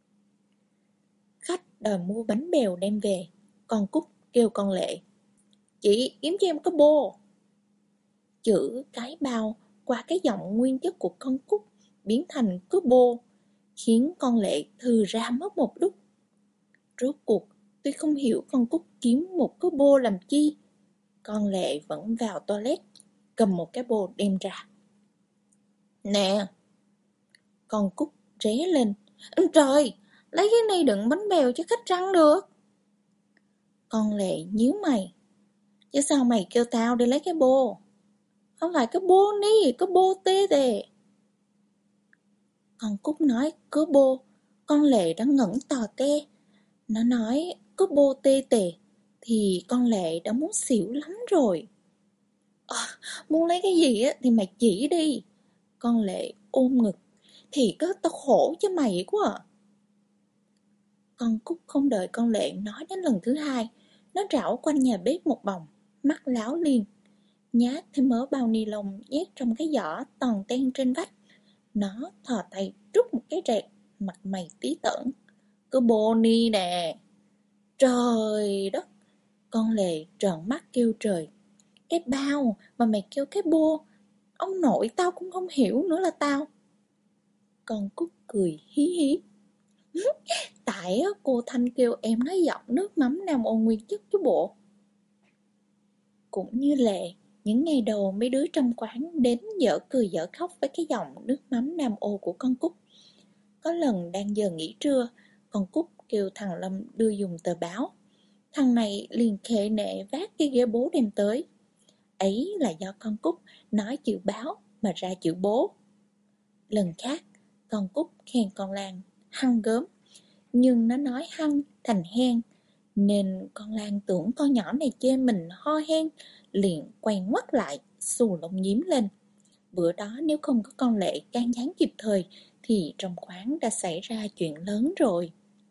Khách đòi mua bánh bèo đem về, con Cúc kêu con Lệ. Chị kiếm cho em cái bô. Chữ cái bao qua cái giọng nguyên chất của con Cúc biến thành cái bô, khiến con Lệ thư ra mất một lúc. Rốt cuộc, tuy không hiểu con Cúc kiếm một cái bô làm chi, con Lệ vẫn vào toilet, cầm một cái bô đem ra. Nè! Con Cúc ré lên. Trời! Lấy cái này đựng bánh bèo cho khách răng được. Con Lệ nhíu mày. Chứ sao mày kêu tao đi lấy cái bô? Không phải cái bô ni, cái bô tê tề. Con Cúc nói cứ bô. Con Lệ đã ngẩn tò te. Nó nói cứ bô tê tề thì con Lệ đã muốn xỉu lắm rồi. À, muốn lấy cái gì á thì mày chỉ đi. Con Lệ ôm ngực. Thì có tao khổ cho mày quá à. Con Cúc không đợi con Lệ nói đến lần thứ hai, nó rảo quanh nhà bếp một vòng, mắt láo liền. Nhát thêm mớ bao ni lông nhét trong cái giỏ toàn ten trên vách. Nó thò tay rút một cái rẹt, mặt mày tí tởn. Cứ bô ni nè. Trời đất! Con Lệ trợn mắt kêu trời. Cái bao mà mày kêu cái bô, ông nội tao cũng không hiểu nữa là tao. Con Cúc cười hí hí. Tại cô Thanh kêu em nói giọng nước mắm Nam Ô nguyên chất chứ bộ. Cũng như Lệ, những ngày đầu mấy đứa trong quán đến dở cười dở khóc với cái giọng nước mắm Nam Ô của con Cúc. Có lần đang giờ nghỉ trưa, con Cúc kêu thằng Lâm đưa dùng tờ báo. Thằng này liền khệ nệ vác cái ghế bố đem tới. Ấy là do con Cúc nói chữ báo mà ra chữ bố. Lần khác, con Cúc khen con Lan hăng gớm, nhưng nó nói hăng thành hen, nên con Lan tưởng con nhỏ này chê mình ho hen, liền quay ngoắt lại, xù lông nhím lên. Bữa đó nếu không có con Lệ can gián kịp thời, thì trong quán đã xảy ra chuyện lớn rồi.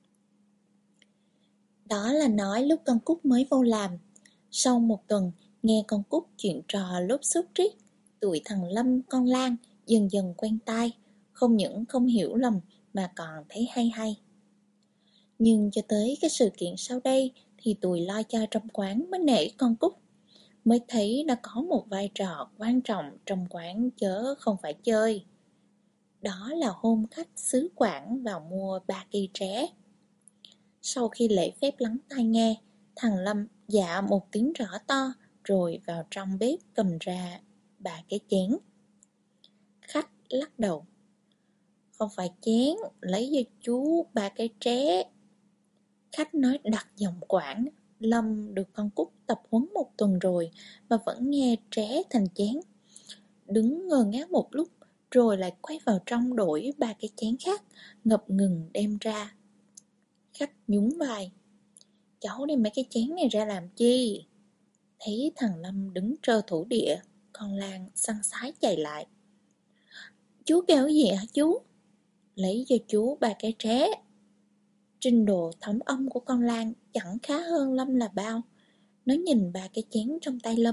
Đó là nói lúc con Cúc mới vô làm. Sau một tuần, nghe con Cúc chuyện trò lúp xúp riết, tụi thằng Lâm, con Lan dần dần quen tai, không những không hiểu lầm mà còn thấy hay hay. Nhưng cho tới cái sự kiện sau đây thì tụi lo cho trong quán mới nể con Cúc, mới thấy nó có một vai trò quan trọng trong quán chớ không phải chơi. Đó là hôm khách xứ Quảng vào mua ba cây tré. Sau khi lễ phép lắng tai nghe, thằng Lâm dạ một tiếng rõ to rồi vào trong bếp cầm ra ba cái chén. Khách lắc đầu. Không phải chén, lấy cho chú ba cái tré. Khách nói đặt giọng Quảng. Lâm được con Cúc tập huấn một tuần rồi mà vẫn nghe tré thành chén. Đứng ngơ ngác một lúc rồi lại quay vào trong đổi ba cái chén khác, ngập ngừng đem ra. Khách nhún vai. Cháu đem mấy cái chén này ra làm chi? Thấy thằng Lâm đứng trơ thủ địa, con Lan săn sái chạy lại. Chú kêu gì hả chú? Lấy cho chú ba cái tré. Trình độ thẩm âm của con Lan chẳng khá hơn Lâm là bao. Nó nhìn ba cái chén trong tay Lâm,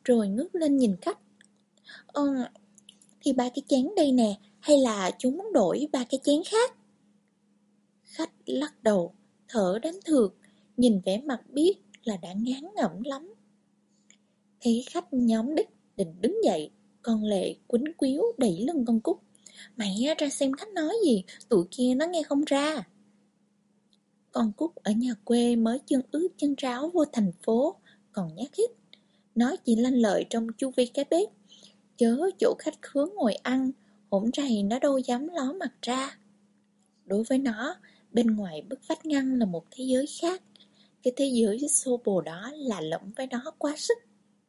rồi ngước lên nhìn khách. Ờ, thì ba cái chén đây nè, hay là chú muốn đổi ba cái chén khác? Khách lắc đầu, thở đánh thượt, nhìn vẻ mặt biết là đã ngán ngẩm lắm. Thấy khách nhóm đích định đứng dậy, con Lệ quýnh quýu đẩy lưng con Cúc. Mày ra xem khách nói gì, tụi kia nó nghe không ra. Con Cúc ở nhà quê mới chân ướt chân ráo vô thành phố, còn nhát hít. Nó chỉ lanh lợi trong chu vi cái bếp, chớ chỗ khách khứa ngồi ăn, hổn rày nó đâu dám ló mặt ra. Đối với nó, bên ngoài bức vách ngăn là một thế giới khác. Cái thế giới xô bồ đó lạ lẫm với nó quá sức.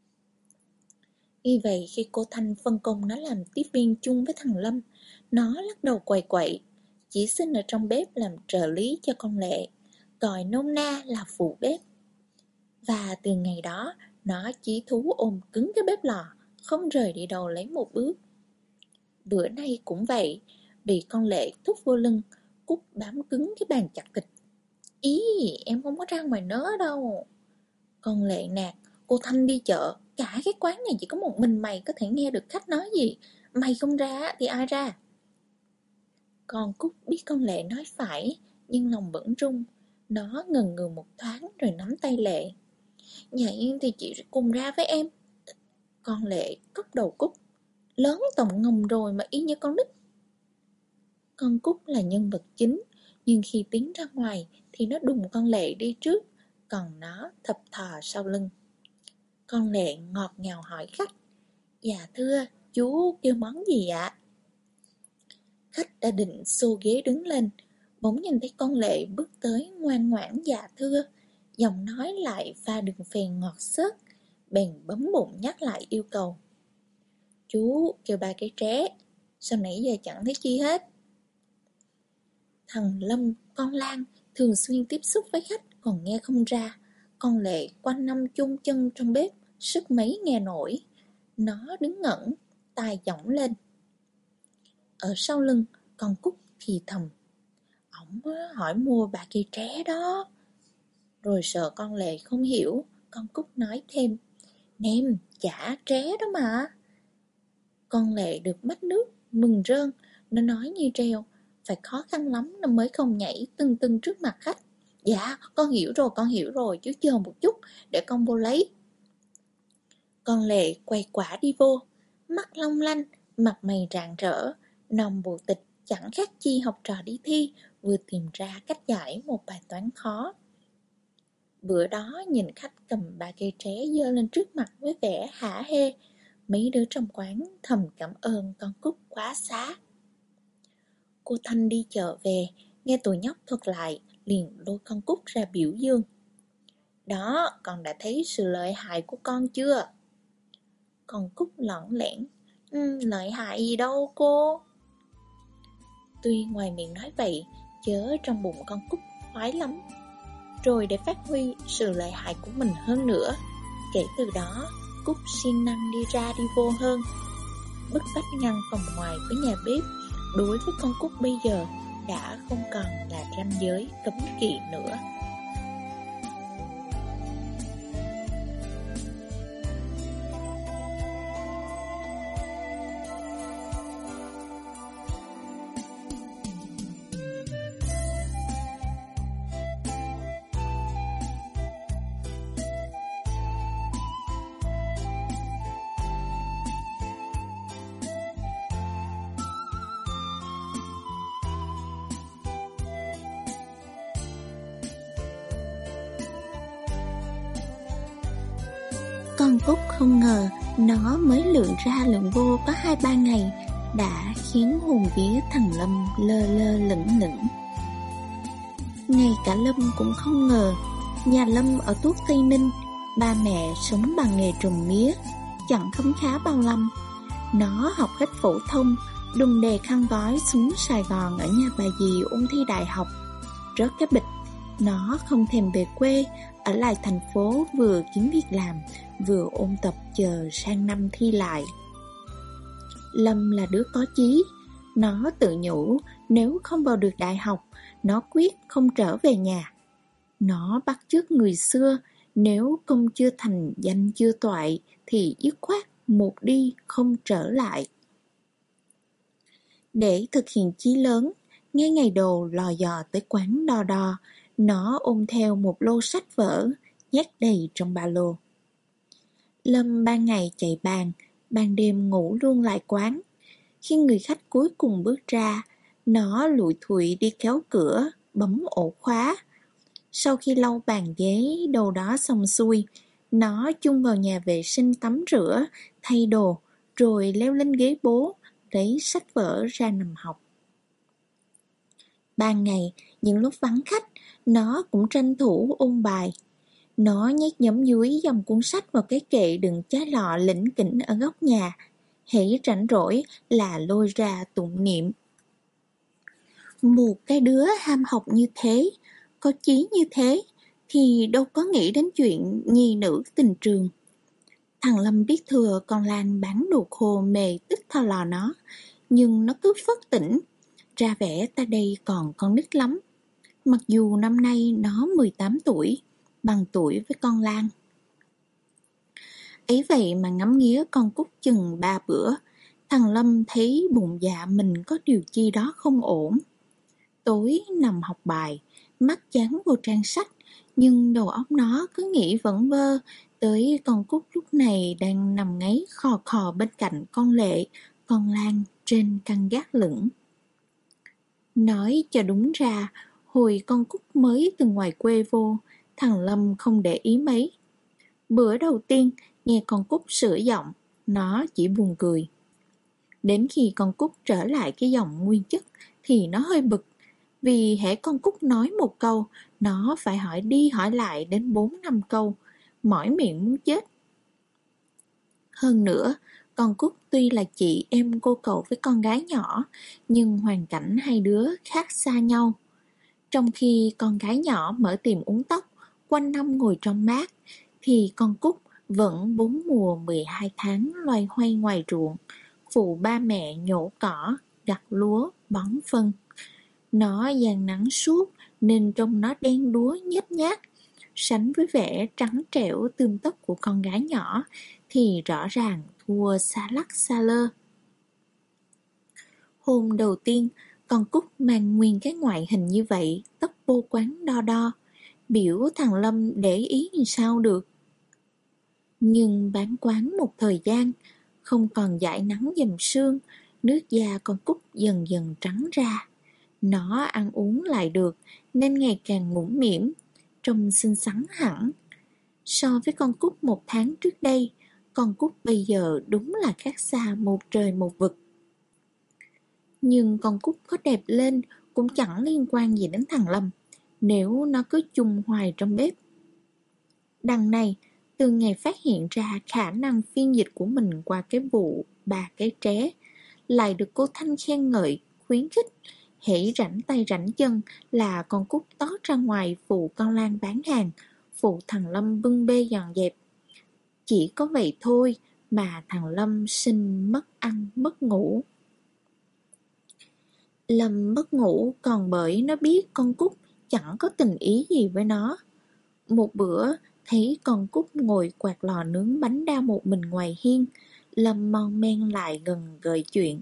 Vì vậy khi cô Thanh phân công nó làm tiếp viên chung với thằng Lâm, nó lắc đầu quậy quậy, chỉ xin ở trong bếp làm trợ lý cho con Lệ, gọi nôm na là phụ bếp. Và từ ngày đó, nó chí thú ôm cứng cái bếp lò, không rời đi đâu lấy một bước. Bữa nay cũng vậy, bị con Lệ thúc vô lưng, Cúc bám cứng cái bàn chặt thịt. Ý, em không có ra ngoài nớ đâu. Con Lệ nạt, cô Thanh đi chợ, cả cái quán này chỉ có một mình mày có thể nghe được khách nói gì. Mày không ra thì ai ra? Con Cúc biết con Lệ nói phải, nhưng lòng vẫn run. Nó ngần ngừ một thoáng rồi nắm tay Lệ. Vậy thì chị cùng ra với em. Con Lệ cốc đầu Cúc. Lớn tổng ngồng rồi mà y như con nít. Con Cúc là nhân vật chính, nhưng khi tiến ra ngoài thì nó đùng con Lệ đi trước, còn nó thập thò sau lưng. Con Lệ ngọt ngào hỏi khách. Dạ thưa, chú kêu món gì ạ? Khách đã định xô ghế đứng lên, bỗng nhìn thấy con Lệ bước tới ngoan ngoãn dạ thưa, giọng nói lại pha đường phèn ngọt xớt, bèn bấm bụng nhắc lại yêu cầu. Chú kêu ba cái tré, sao nãy giờ chẳng thấy chi hết? Thằng Lâm, con Lan thường xuyên tiếp xúc với khách còn nghe không ra. Con Lệ quanh năm chung chân trong bếp, sức mấy nghe nổi. Nó đứng ngẩn, tai giỏng lên. Ở sau lưng, con Cúc thì thầm. Ổng hỏi mua ba cây tré đó. Rồi sợ con Lệ không hiểu, con Cúc nói thêm. Nem, chả tré đó mà. Con Lệ được mách nước, mừng rơn. Nó nói như treo, phải khó khăn lắm nó mới không nhảy tưng tưng trước mặt khách. Dạ, con hiểu rồi, con hiểu rồi, chú chờ một chút, để con vô lấy. Con Lệ quay quả đi vô, mắt long lanh, mặt mày rạng rỡ, nòng bộ tịch chẳng khác chi học trò đi thi, vừa tìm ra cách giải một bài toán khó. Bữa đó nhìn khách cầm ba cây tré giơ lên trước mặt với vẻ hả hê, mấy đứa trong quán thầm cảm ơn con Cúc quá xá. Cô Thanh đi chợ về, nghe tụi nhóc thuật lại, liền lôi con Cúc ra biểu dương. Đó, con đã thấy sự lợi hại của con chưa? Con Cúc lỏng lẻn. Ừ, lợi hại gì đâu cô? Tuy ngoài miệng nói vậy, chớ trong bụng con Cúc khoái lắm. Rồi để phát huy sự lợi hại của mình hơn nữa, kể từ đó, Cúc siêng năng đi ra đi vô hơn. Bức vách ngăn phòng ngoài với nhà bếp, đối với con Cúc bây giờ đã không còn là ranh giới cấm kỵ nữa. Con Cúc không ngờ nó mới lượn ra lượn vô có hai ba ngày đã khiến hồn vía thằng Lâm lơ lơ lửng lửng. Ngay cả Lâm cũng không ngờ nhà Lâm ở Tuốt Tây Ninh, ba mẹ sống bằng nghề trồng mía, chẳng khấm khá bao năm. Nó học hết phổ thông, đùng đề khăn gói xuống Sài Gòn ở nhà bà dì ôn thi đại học. Rớt cái bịch, nó không thèm về quê, ở lại thành phố vừa kiếm việc làm, vừa ôn tập chờ sang năm thi lại. Lâm là đứa có chí, nó tự nhủ nếu không vào được đại học, nó quyết không trở về nhà. Nó bắt chước người xưa, nếu công chưa thành danh chưa toại thì dứt khoát một đi không trở lại. Để thực hiện chí lớn, ngay ngày đầu lò dò tới quán Đo Đo, nó ôm theo một lô sách vở, nhét đầy trong ba lô. Lâm ban ngày chạy bàn, ban đêm ngủ luôn lại quán. Khi người khách cuối cùng bước ra, nó lủi thủi đi kéo cửa, bấm ổ khóa. Sau khi lau bàn ghế đâu đó xong xuôi, nó chung vào nhà vệ sinh tắm rửa, thay đồ, rồi leo lên ghế bố, lấy sách vở ra nằm học. Ban ngày, những lúc vắng khách, nó cũng tranh thủ ôn bài. Nó nhét nhóm dưới dòng cuốn sách vào cái kệ đựng chai lọ lỉnh kỉnh ở góc nhà. Hễ rảnh rỗi là lôi ra tụng niệm. Một cái đứa ham học như thế, có chí như thế, thì đâu có nghĩ đến chuyện nhi nữ tình trường. Thằng Lâm biết thừa con Lan bán đồ khô mề tức thò lò nó, nhưng nó cứ phớt tỉnh, ra vẻ ta đây còn con nít lắm. Mặc dù năm nay nó mười tám tuổi, bằng tuổi với con Lan. Ấy vậy mà ngắm nghía con Cúc chừng ba bữa, thằng Lâm thấy bụng dạ mình có điều chi đó không ổn. Tối nằm học bài, mắt dán vô trang sách, nhưng đầu óc nó cứ nghĩ vẩn vơ tới con Cúc lúc này đang nằm ngáy khò khò bên cạnh con Lệ, con Lan trên căn gác lửng. Nói cho đúng ra, hồi con Cúc mới từ ngoài quê vô, thằng Lâm không để ý mấy. Bữa đầu tiên nghe con Cúc sửa giọng, nó chỉ buồn cười. Đến khi con Cúc trở lại cái giọng nguyên chất thì nó hơi bực, vì hễ con Cúc nói một câu, nó phải hỏi đi hỏi lại đến bốn năm câu, mỏi miệng muốn chết. Hơn nữa, con Cúc tuy là chị em cô cậu với con gái nhỏ, nhưng hoàn cảnh hai đứa khác xa nhau. Trong khi con gái nhỏ mở tiệm uống tóc, quanh năm ngồi trong mát, thì con Cúc vẫn bốn mùa mười hai tháng loay hoay ngoài ruộng, phụ ba mẹ nhổ cỏ, gặt lúa, bón phân. Nó dàn nắng suốt nên trông nó đen đúa nhếch nhác, sánh với vẻ trắng trẻo tươm tất của con gái nhỏ thì rõ ràng thua xa lắc xa lơ. Hôm đầu tiên, con Cúc mang nguyên cái ngoại hình như vậy, tấp vô quán Đo Đo, biểu thằng Lâm để ý làm sao được. Nhưng bán quán một thời gian, không còn dãi nắng dầm sương, nước da con Cúc dần dần trắng ra. Nó ăn uống lại được nên ngày càng mũm mĩm, trông xinh xắn hẳn. So với con Cúc một tháng trước đây, con Cúc bây giờ đúng là khác xa một trời một vực. Nhưng con Cúc có đẹp lên cũng chẳng liên quan gì đến thằng Lâm, nếu nó cứ chung hoài trong bếp. Đằng này, từ ngày phát hiện ra khả năng phiên dịch của mình qua cái vụ bà cái tré, lại được cô Thanh khen ngợi, khuyến khích, hễ rảnh tay rảnh chân là con Cúc tót ra ngoài phụ con Lan bán hàng, phụ thằng Lâm bưng bê dọn dẹp. Chỉ có vậy thôi mà thằng Lâm sinh mất ăn mất ngủ. Lâm mất ngủ còn bởi nó biết con Cúc chẳng có tình ý gì với nó. Một bữa thấy con Cúc ngồi quạt lò nướng bánh đa một mình ngoài hiên, Lâm mon men lại gần gợi chuyện.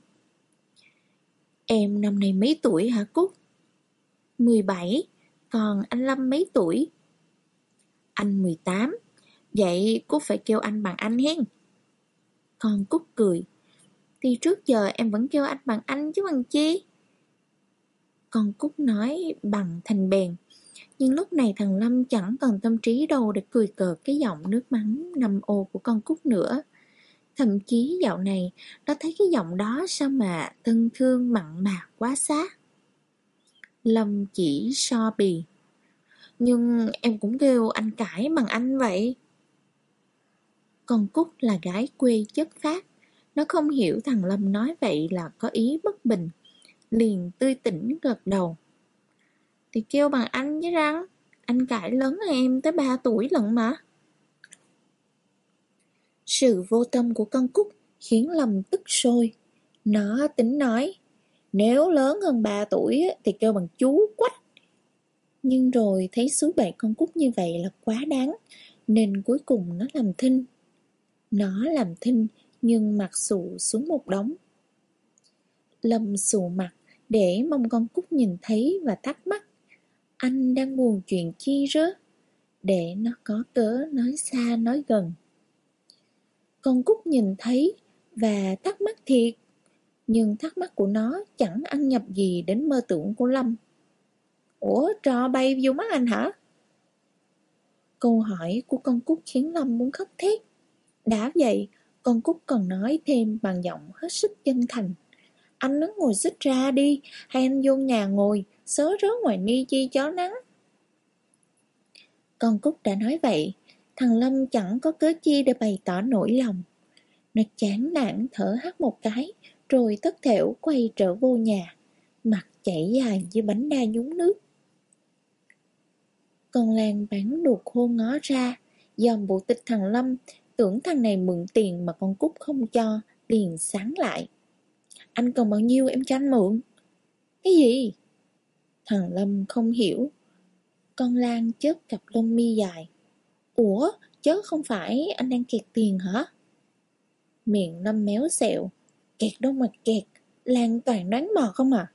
Em năm nay mấy tuổi hả Cúc? mười bảy, còn anh Lâm mấy tuổi? Anh mười tám, vậy Cúc phải kêu anh bằng anh hen. Con Cúc cười. Thì trước giờ em vẫn kêu anh bằng anh chứ bằng chi. Con Cúc nói bằng thành bèn, nhưng lúc này thằng Lâm chẳng còn tâm trí đâu để cười cợt cái giọng nước mắm nằm ô của con Cúc nữa. Thậm chí dạo này nó thấy cái giọng đó sao mà thân thương mặn mà quá xá. Lâm chỉ so bì. Nhưng em cũng kêu anh Cải bằng anh vậy. Con Cúc là gái quê chất phác, nó không hiểu thằng Lâm nói vậy là có ý bất bình, liền tươi tỉnh gật đầu. Thì kêu bằng anh chứ răng, anh Cải lớn hơn em tới ba tuổi lận mà. Sự vô tâm của con Cúc khiến Lâm tức sôi. Nó tính nói, nếu lớn hơn ba tuổi thì kêu bằng chú Quách. Nhưng rồi thấy xúi bậy con Cúc như vậy là quá đáng, nên cuối cùng nó làm thinh. Nó làm thinh nhưng mặt xù xuống một đống. Lâm xù mặt để mong con Cúc nhìn thấy và thắc mắc anh đang buồn chuyện chi rớ, để nó có cớ nói xa nói gần. Con Cúc nhìn thấy và thắc mắc thiệt, nhưng thắc mắc của nó chẳng ăn nhập gì đến mơ tưởng của Lâm. Ủa, trò bay vô mắt anh hả? Câu hỏi của con Cúc khiến Lâm muốn khóc thét. Đã vậy, con Cúc còn nói thêm bằng giọng hết sức chân thành. Anh nó ngồi xích ra đi, hay anh vô nhà ngồi, sớ rớ ngoài ni chi chó nắng. Con Cúc đã nói vậy, thằng Lâm chẳng có cớ chi để bày tỏ nỗi lòng. Nó chán nản thở hắt một cái, rồi tất thểu quay trở vô nhà, mặt chảy dài như bánh đa nhúng nước. Con Lan bán đục khô ngó ra, dòm bộ tịch thằng Lâm, tưởng thằng này mượn tiền mà con Cúc không cho, liền sáng lại. Anh còn bao nhiêu em cho anh mượn? Cái gì? Thằng Lâm không hiểu. Con Lan chớp cặp lông mi dài. Ủa, chớ không phải anh đang kẹt tiền hả? Miệng Lâm méo xẹo. Kẹt đâu mà kẹt, Lan toàn đoán mò không à?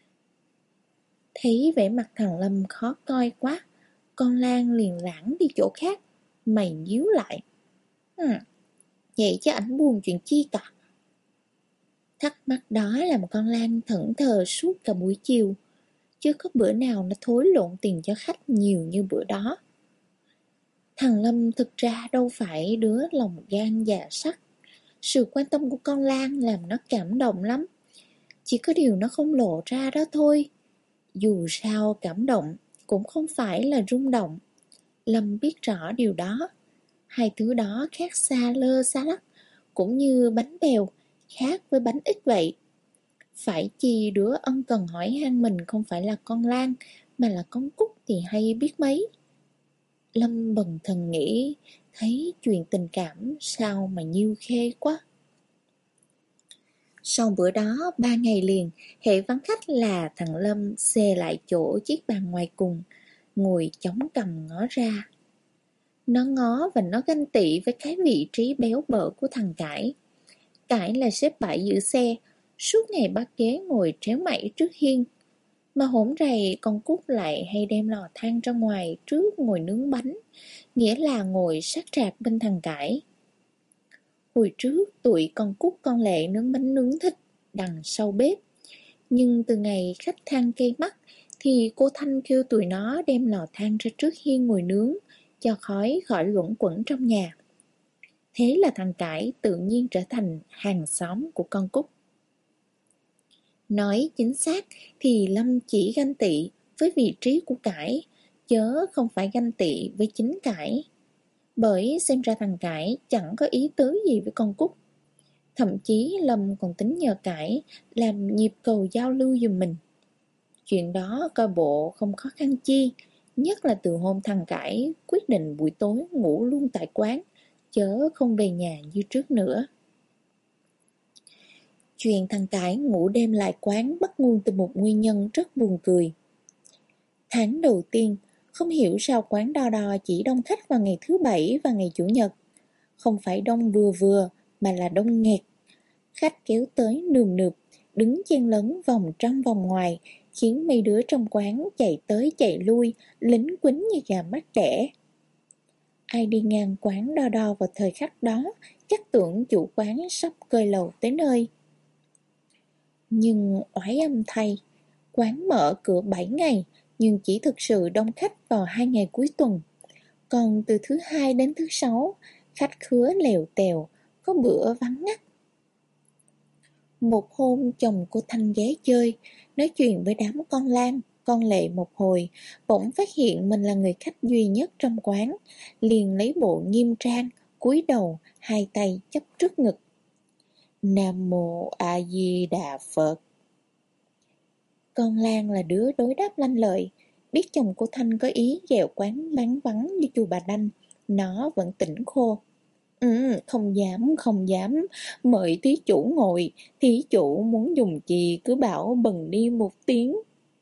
Thấy vẻ mặt thằng Lâm khó coi quá, con Lan liền lãng đi chỗ khác, mày nhíu lại. Ừ, vậy chứ ảnh buồn chuyện chi cả? Thắc mắc đó là một con Lan thẫn thờ suốt cả buổi chiều, chứ có bữa nào nó thối lộn tiền cho khách nhiều như bữa đó. Thằng Lâm thực ra đâu phải đứa lòng gan dạ sắt. Sự quan tâm của con Lan làm nó cảm động lắm. Chỉ có điều nó không lộ ra đó thôi. Dù sao cảm động cũng không phải là rung động. Lâm biết rõ điều đó. Hai thứ đó khác xa lơ xa lắc, cũng như bánh bèo khác với bánh ít vậy. Phải chi đứa ân cần hỏi han mình không phải là con Lan, mà là con Cúc thì hay biết mấy. Lâm bần thần nghĩ, thấy chuyện tình cảm sao mà nhiêu khê quá. Sau bữa đó, ba ngày liền, hễ vắng khách là thằng Lâm xê lại chỗ chiếc bàn ngoài cùng, ngồi chống cằm ngó ra. Nó ngó và nó ganh tị với cái vị trí béo bở của thằng Cải. Cải là xếp bãi giữ xe, suốt ngày bắt ghế ngồi tréo mảy trước hiên. Mà hổm rày con Cúc lại hay đem lò than ra ngoài trước ngồi nướng bánh, nghĩa là ngồi sát rạp bên thằng Cải. Hồi trước tụi con Cúc con Lệ nướng bánh nướng thịt đằng sau bếp. Nhưng từ ngày khách than cây mắt thì cô Thanh kêu tụi nó đem lò than ra trước hiên ngồi nướng, cho khói khỏi luẩn quẩn trong nhà. Thế là thằng Cải tự nhiên trở thành hàng xóm của con Cúc. Nói chính xác thì Lâm chỉ ganh tị với vị trí của Cải, chớ không phải ganh tị với chính Cải. Bởi xem ra thằng Cải chẳng có ý tứ gì với con Cúc. Thậm chí Lâm còn tính nhờ Cải làm nhịp cầu giao lưu giùm mình. Chuyện đó coi bộ không khó khăn chi, nhất là từ hôm thằng Cải quyết định buổi tối ngủ luôn tại quán, chớ không về nhà như trước nữa. Chuyện thằng Cải ngủ đêm lại quán bắt nguồn từ một nguyên nhân rất buồn cười. Tháng đầu tiên, không hiểu sao quán Đo Đo chỉ đông khách vào ngày thứ bảy và ngày chủ nhật. Không phải đông vừa vừa, mà là đông nghẹt. Khách kéo tới nườm nượp, đứng chen lấn vòng trong vòng ngoài, khiến mấy đứa trong quán chạy tới chạy lui, lính quýnh như gà mắc đẻ. Ai đi ngang quán Đo Đo vào thời khắc đó, chắc tưởng chủ quán sắp cơi lầu tới nơi. Nhưng oái âm thay, quán mở cửa bảy ngày, nhưng chỉ thực sự đông khách vào hai ngày cuối tuần. Còn từ thứ hai đến thứ sáu, khách khứa lèo tèo, có bữa vắng ngắt. Một hôm chồng cô Thanh ghé chơi, nói chuyện với đám con Lan, con Lệ một hồi, bỗng phát hiện mình là người khách duy nhất trong quán, liền lấy bộ nghiêm trang, cúi đầu, hai tay chắp trước ngực. Nam Mô A Di Đà Phật. Con Lan là đứa đối đáp lanh lợi, biết chồng cô Thanh có ý ghẹo quán bán vắng như chùa Bà Đanh, nó vẫn tỉnh khô. Ừ, không dám, không dám, mời thí chủ ngồi, thí chủ muốn dùng gì cứ bảo bần đi một tiếng.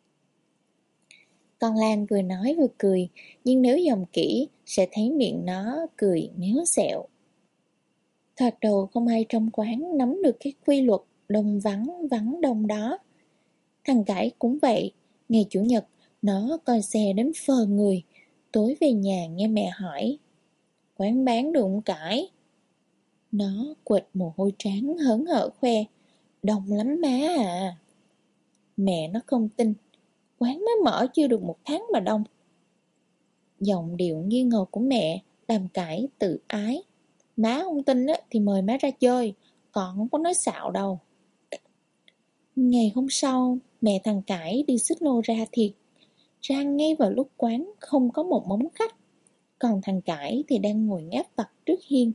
Con Lan vừa nói vừa cười, nhưng nếu dòm kỹ sẽ thấy miệng nó cười méo xẹo. Thoạt đầu không ai trong quán nắm được cái quy luật đông vắng vắng đông đó. Thằng Cải cũng vậy, ngày Chủ nhật nó coi xe đến phờ người. Tối về nhà nghe mẹ hỏi, quán bán được không Cải? Nó quệt mồ hôi trán hớn hở khoe, đông lắm má à. Mẹ nó không tin, quán mới mở chưa được một tháng mà đông. Giọng điệu nghi ngờ của mẹ làm Cải tự ái. Má không tin á, thì mời má ra chơi, còn không có nói xạo đâu. Ngày hôm sau, mẹ thằng Cải đi xích lô ra thiệt. Ra ngay vào lúc quán không có một mống khách. Còn thằng Cải thì đang ngồi ngáp vặt trước hiên.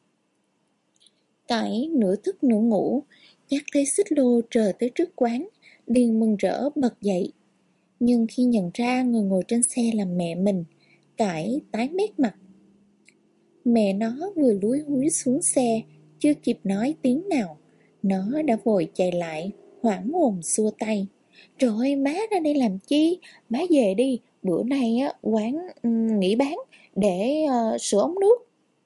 Cải nửa thức nửa ngủ, chắc thấy xích lô chờ tới trước quán, liền mừng rỡ bật dậy. Nhưng khi nhận ra người ngồi trên xe là mẹ mình, Cải tái mét mặt. Mẹ nó vừa lúi húi xuống xe, chưa kịp nói tiếng nào, nó đã vội chạy lại, hoảng hồn xua tay. Trời ơi, má ra đây làm chi? Má về đi, bữa nay á, quán um, nghỉ bán để uh, sửa ống nước.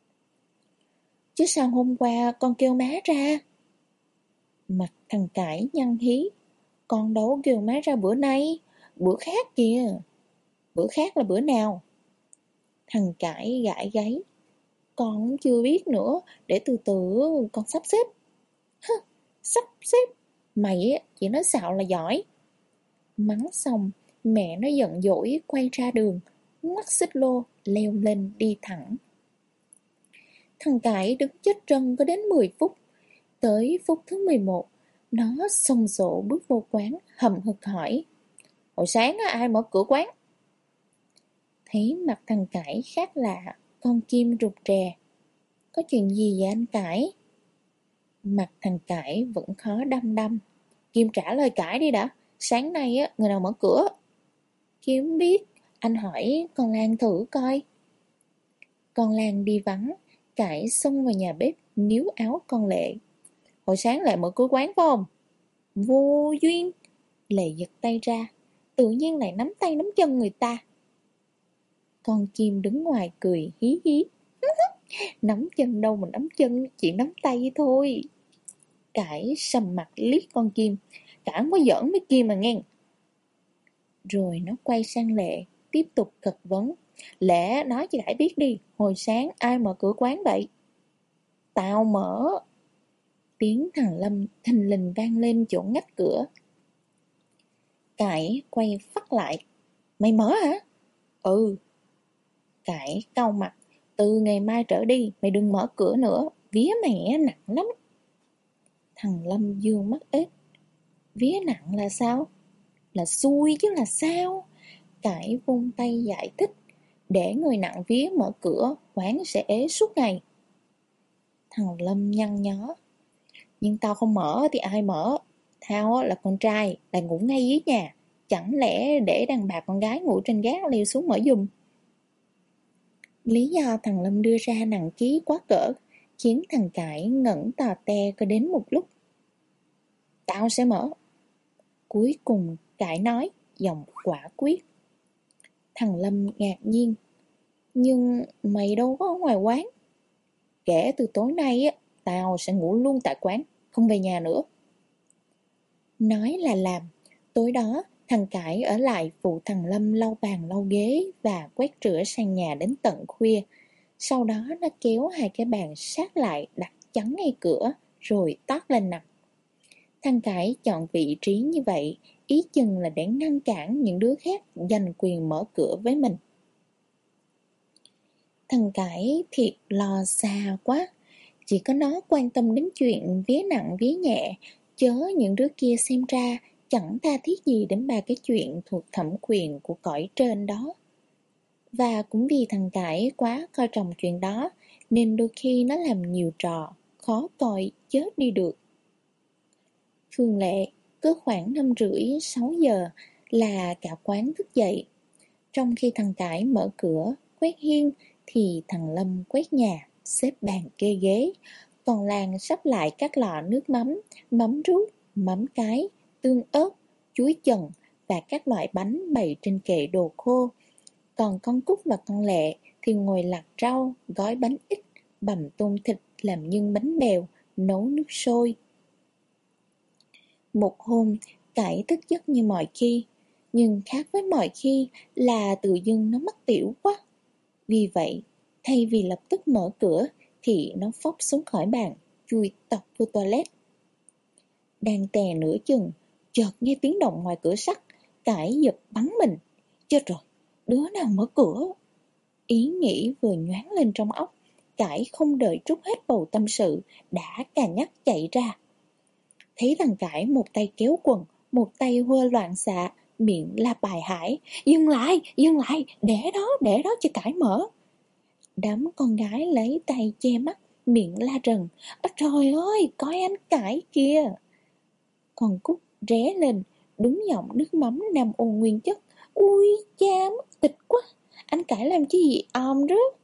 Chứ sao hôm qua con kêu má ra? Mặt thằng Cải nhăn hí. Con đâu kêu má ra bữa nay, bữa khác kìa. Bữa khác là bữa nào? Thằng Cải gãi gáy. Con cũng chưa biết nữa, để từ từ con sắp xếp. Hứ, sắp xếp? Mày á, chỉ nói xạo là giỏi. Mắng xong, mẹ nó giận dỗi quay ra đường, ngoắt xích lô, leo lên đi thẳng. Thằng Cải đứng chết trân có đến mười phút. Tới phút thứ mười một, nó xông xộ bước vô quán, hậm hực hỏi. Hồi sáng á, ai mở cửa quán? Thấy mặt thằng Cải khác lạ, con Kim rụt rè. Có chuyện gì vậy anh Cải? Mặt thằng Cải vẫn khó đăm đăm. Kim trả lời Cải đi đã. Sáng nay á, người nào mở cửa? Kim biết. Anh hỏi con Lan thử coi. Con Lan đi vắng. Cải xông vào nhà bếp, níu áo con Lệ. Hồi sáng lại mở cửa quán phải không? Vô duyên. Lệ giật tay ra. Tự nhiên lại nắm tay nắm chân người ta. Con Kim đứng ngoài cười hí hí. Nắm chân đâu mà nắm chân, chỉ nắm tay thôi. Cải sầm mặt liếc con Kim. Cải không có giỡn với Kim mà nghe. Rồi nó quay sang Lệ, tiếp tục cật vấn. Lệ, nói cho Cải biết đi, hồi sáng ai mở cửa quán vậy? Tao mở. Tiếng thằng Lâm thình lình vang lên chỗ ngách cửa. Cải quay phắt lại. Mày mở hả? Ừ. Cải cau mặt. Từ ngày mai trở đi, mày đừng mở cửa nữa, vía mẹ nặng lắm. Thằng Lâm dương mắt ếch. Vía nặng là sao? Là xui chứ là sao? Cải vung tay giải thích. Để người nặng vía mở cửa, quán sẽ ế suốt ngày. Thằng Lâm nhăn nhó. Nhưng tao không mở thì ai mở? Tao là con trai, lại ngủ ngay dưới nhà. Chẳng lẽ để đàn bà con gái ngủ trên gác leo xuống mở giùm? Lý do thằng Lâm đưa ra nặng ký quá cỡ, khiến thằng Cải ngẩn tò te có đến một lúc. Tao sẽ mở. Cuối cùng Cải nói, giọng quả quyết. Thằng Lâm ngạc nhiên. Nhưng mày đâu có ở ngoài quán. Kể từ tối nay á, tao sẽ ngủ luôn tại quán, không về nhà nữa. Nói là làm. Tối đó, thằng Cải ở lại phụ thằng Lâm lau bàn lau ghế và quét rửa sàn nhà đến tận khuya. Sau đó nó kéo hai cái bàn sát lại đặt chắn ngay cửa, rồi tót lên nằm. Thằng Cải chọn vị trí như vậy, ý chừng là để ngăn cản những đứa khác giành quyền mở cửa với mình. Thằng Cải thiệt lo xa quá. Chỉ có nó quan tâm đến chuyện vía nặng vía nhẹ, chớ những đứa kia xem ra chẳng tha thiết gì đến ba cái chuyện thuộc thẩm quyền của cõi trên đó. Và cũng vì thằng Cải quá coi trọng chuyện đó, nên đôi khi nó làm nhiều trò, khó coi chết đi được. Thường lệ, cứ khoảng năm rưỡi, sáu giờ là cả quán thức dậy. Trong khi thằng Cải mở cửa, quét hiên, thì thằng Lâm quét nhà, xếp bàn kê ghế. Còn Lan sắp lại các lọ nước mắm, mắm rút, mắm cái, tương ớt, chuối chần và các loại bánh bày trên kệ đồ khô. Còn con Cúc và con Lệ thì ngồi lặt rau, gói bánh ít, bằm tôm thịt làm nhân bánh bèo, nấu nước sôi. Một hôm, Cải thức giấc như mọi khi, nhưng khác với mọi khi là tự dưng nó mắc tiểu quá. Vì vậy, thay vì lập tức mở cửa thì nó phóc xuống khỏi bàn, chui tọt vô toilet. Đang tè nửa chừng, chợt nghe tiếng động ngoài cửa sắt. Cải giật bắn mình. Chết rồi, đứa nào mở cửa? Ý nghĩ vừa nhoáng lên trong óc, Cải không đợi trút hết bầu tâm sự, đã cà nhắc chạy ra. Thấy thằng Cải một tay kéo quần, một tay hơ loạn xạ, miệng la bài hải. Dừng lại, dừng lại, để đó, để đó cho Cải mở. Đám con gái lấy tay che mắt, miệng la rần. Trời ơi, coi anh Cải kìa. Con Cúc ré lên, đúng giọng nước mắm nam ôn nguyên chất. Ui cha, mất tịch quá, anh Cải làm chứ gì om rớt.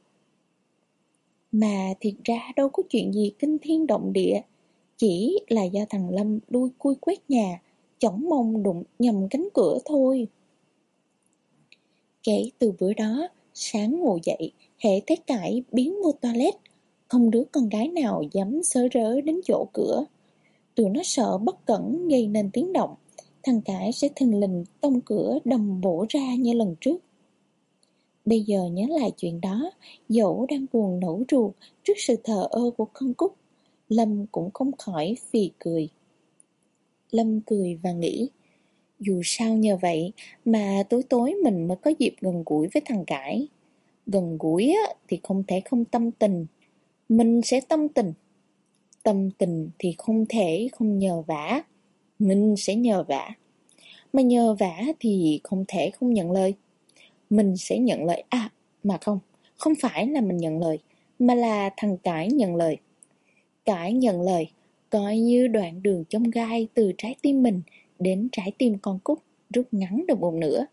Mà thiệt ra đâu có chuyện gì kinh thiên động địa, chỉ là do thằng Lâm đuôi cui quét nhà, chổng mông đụng nhầm cánh cửa thôi. Kể từ bữa đó, sáng ngủ dậy, hễ thấy Cải biến vô toilet, không đứa con gái nào dám sớ rớ đến chỗ cửa. Tụi nó sợ bất cẩn gây nên tiếng động, thằng Cải sẽ thình lình tông cửa đầm bổ ra như lần trước. Bây giờ nhớ lại chuyện đó, dẫu đang buồn nẫu ruột trước sự thờ ơ của con Cúc, Lâm cũng không khỏi phì cười. Lâm cười và nghĩ, dù sao nhờ vậy mà tối tối mình mới có dịp gần gũi với thằng Cải. Gần gũi á, thì không thể không tâm tình, mình sẽ tâm tình. Tâm tình thì không thể không nhờ vả, mình sẽ nhờ vả. Mà nhờ vả thì không thể không nhận lời, mình sẽ nhận lời. À, mà không, không phải là mình nhận lời, mà là thằng Cải nhận lời. Cải nhận lời, coi như đoạn đường chông gai từ trái tim mình đến trái tim con Cúc rút ngắn được một nửa.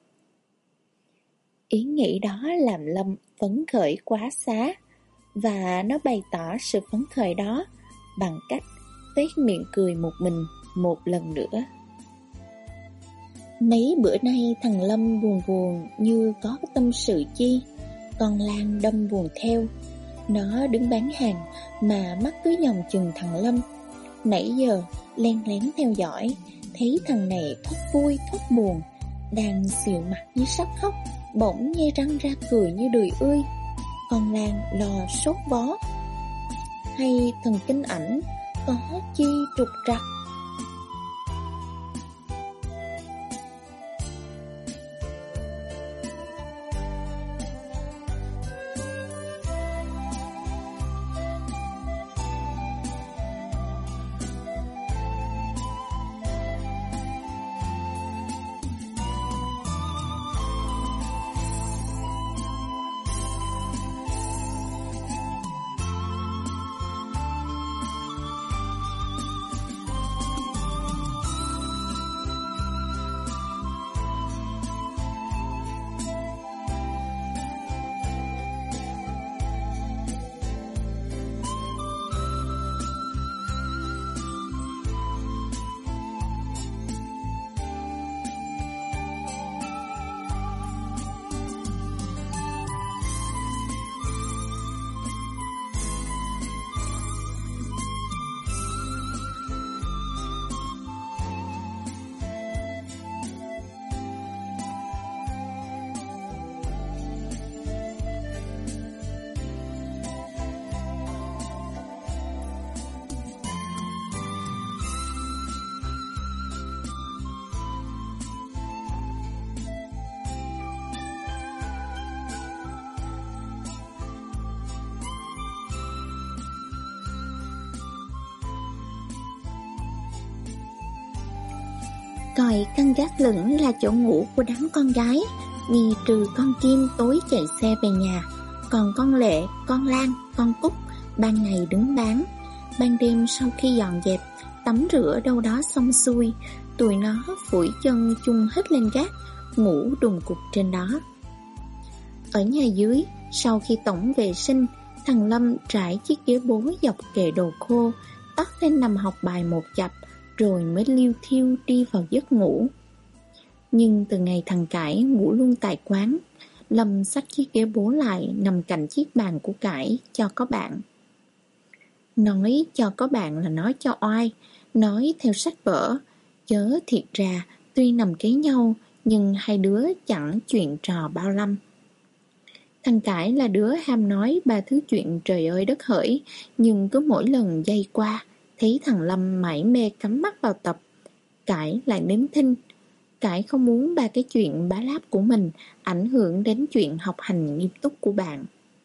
Ý nghĩ đó làm Lâm phấn khởi quá xá, và nó bày tỏ sự phấn khởi đó bằng cách tuét miệng cười một mình một lần nữa. Mấy bữa nay thằng Lâm buồn buồn như có tâm sự chi, con Lan đâm buồn theo. Nó đứng bán hàng mà mắt cứ dòng chừng thằng Lâm. Nãy giờ len lén theo dõi, thấy thằng này thoát vui thoát buồn, đang xìu mặt như sắp khóc, bỗng nhe răng ra cười như đười ươi. Con Lan lo sốt vó, hay thần kinh ảnh có chi trục trặc. Còi căn gác lửng là chỗ ngủ của đám con gái, vì trừ con Kim tối chạy xe về nhà, còn con Lệ, con Lan, con Cúc ban ngày đứng bán. Ban đêm sau khi dọn dẹp, tắm rửa đâu đó xong xuôi, tụi nó phủi chân chung hết lên gác, ngủ đùng cục trên đó. Ở nhà dưới, sau khi tổng vệ sinh, thằng Lâm trải chiếc ghế bố dọc kệ đồ khô, tắt lên nằm học bài một chập, rồi mới liêu thiêu đi vào giấc ngủ. Nhưng từ ngày thằng Cải ngủ luôn tại quán, Lâm xách chiếc ghế bố lại nằm cạnh chiếc bàn của Cải cho có bạn. Nói cho có bạn là nói cho oai, nói theo sách vở, chớ thiệt ra tuy nằm kế nhau nhưng hai đứa chẳng chuyện trò bao lâm. Thằng Cải là đứa ham nói ba thứ chuyện trời ơi đất hỡi, nhưng cứ mỗi lần dây qua, thấy thằng Lâm mải mê cắm mắt vào tập, Cải lại nếm thinh. Cải không muốn ba cái chuyện bá láp của mình ảnh hưởng đến chuyện học hành nghiêm túc của bạn.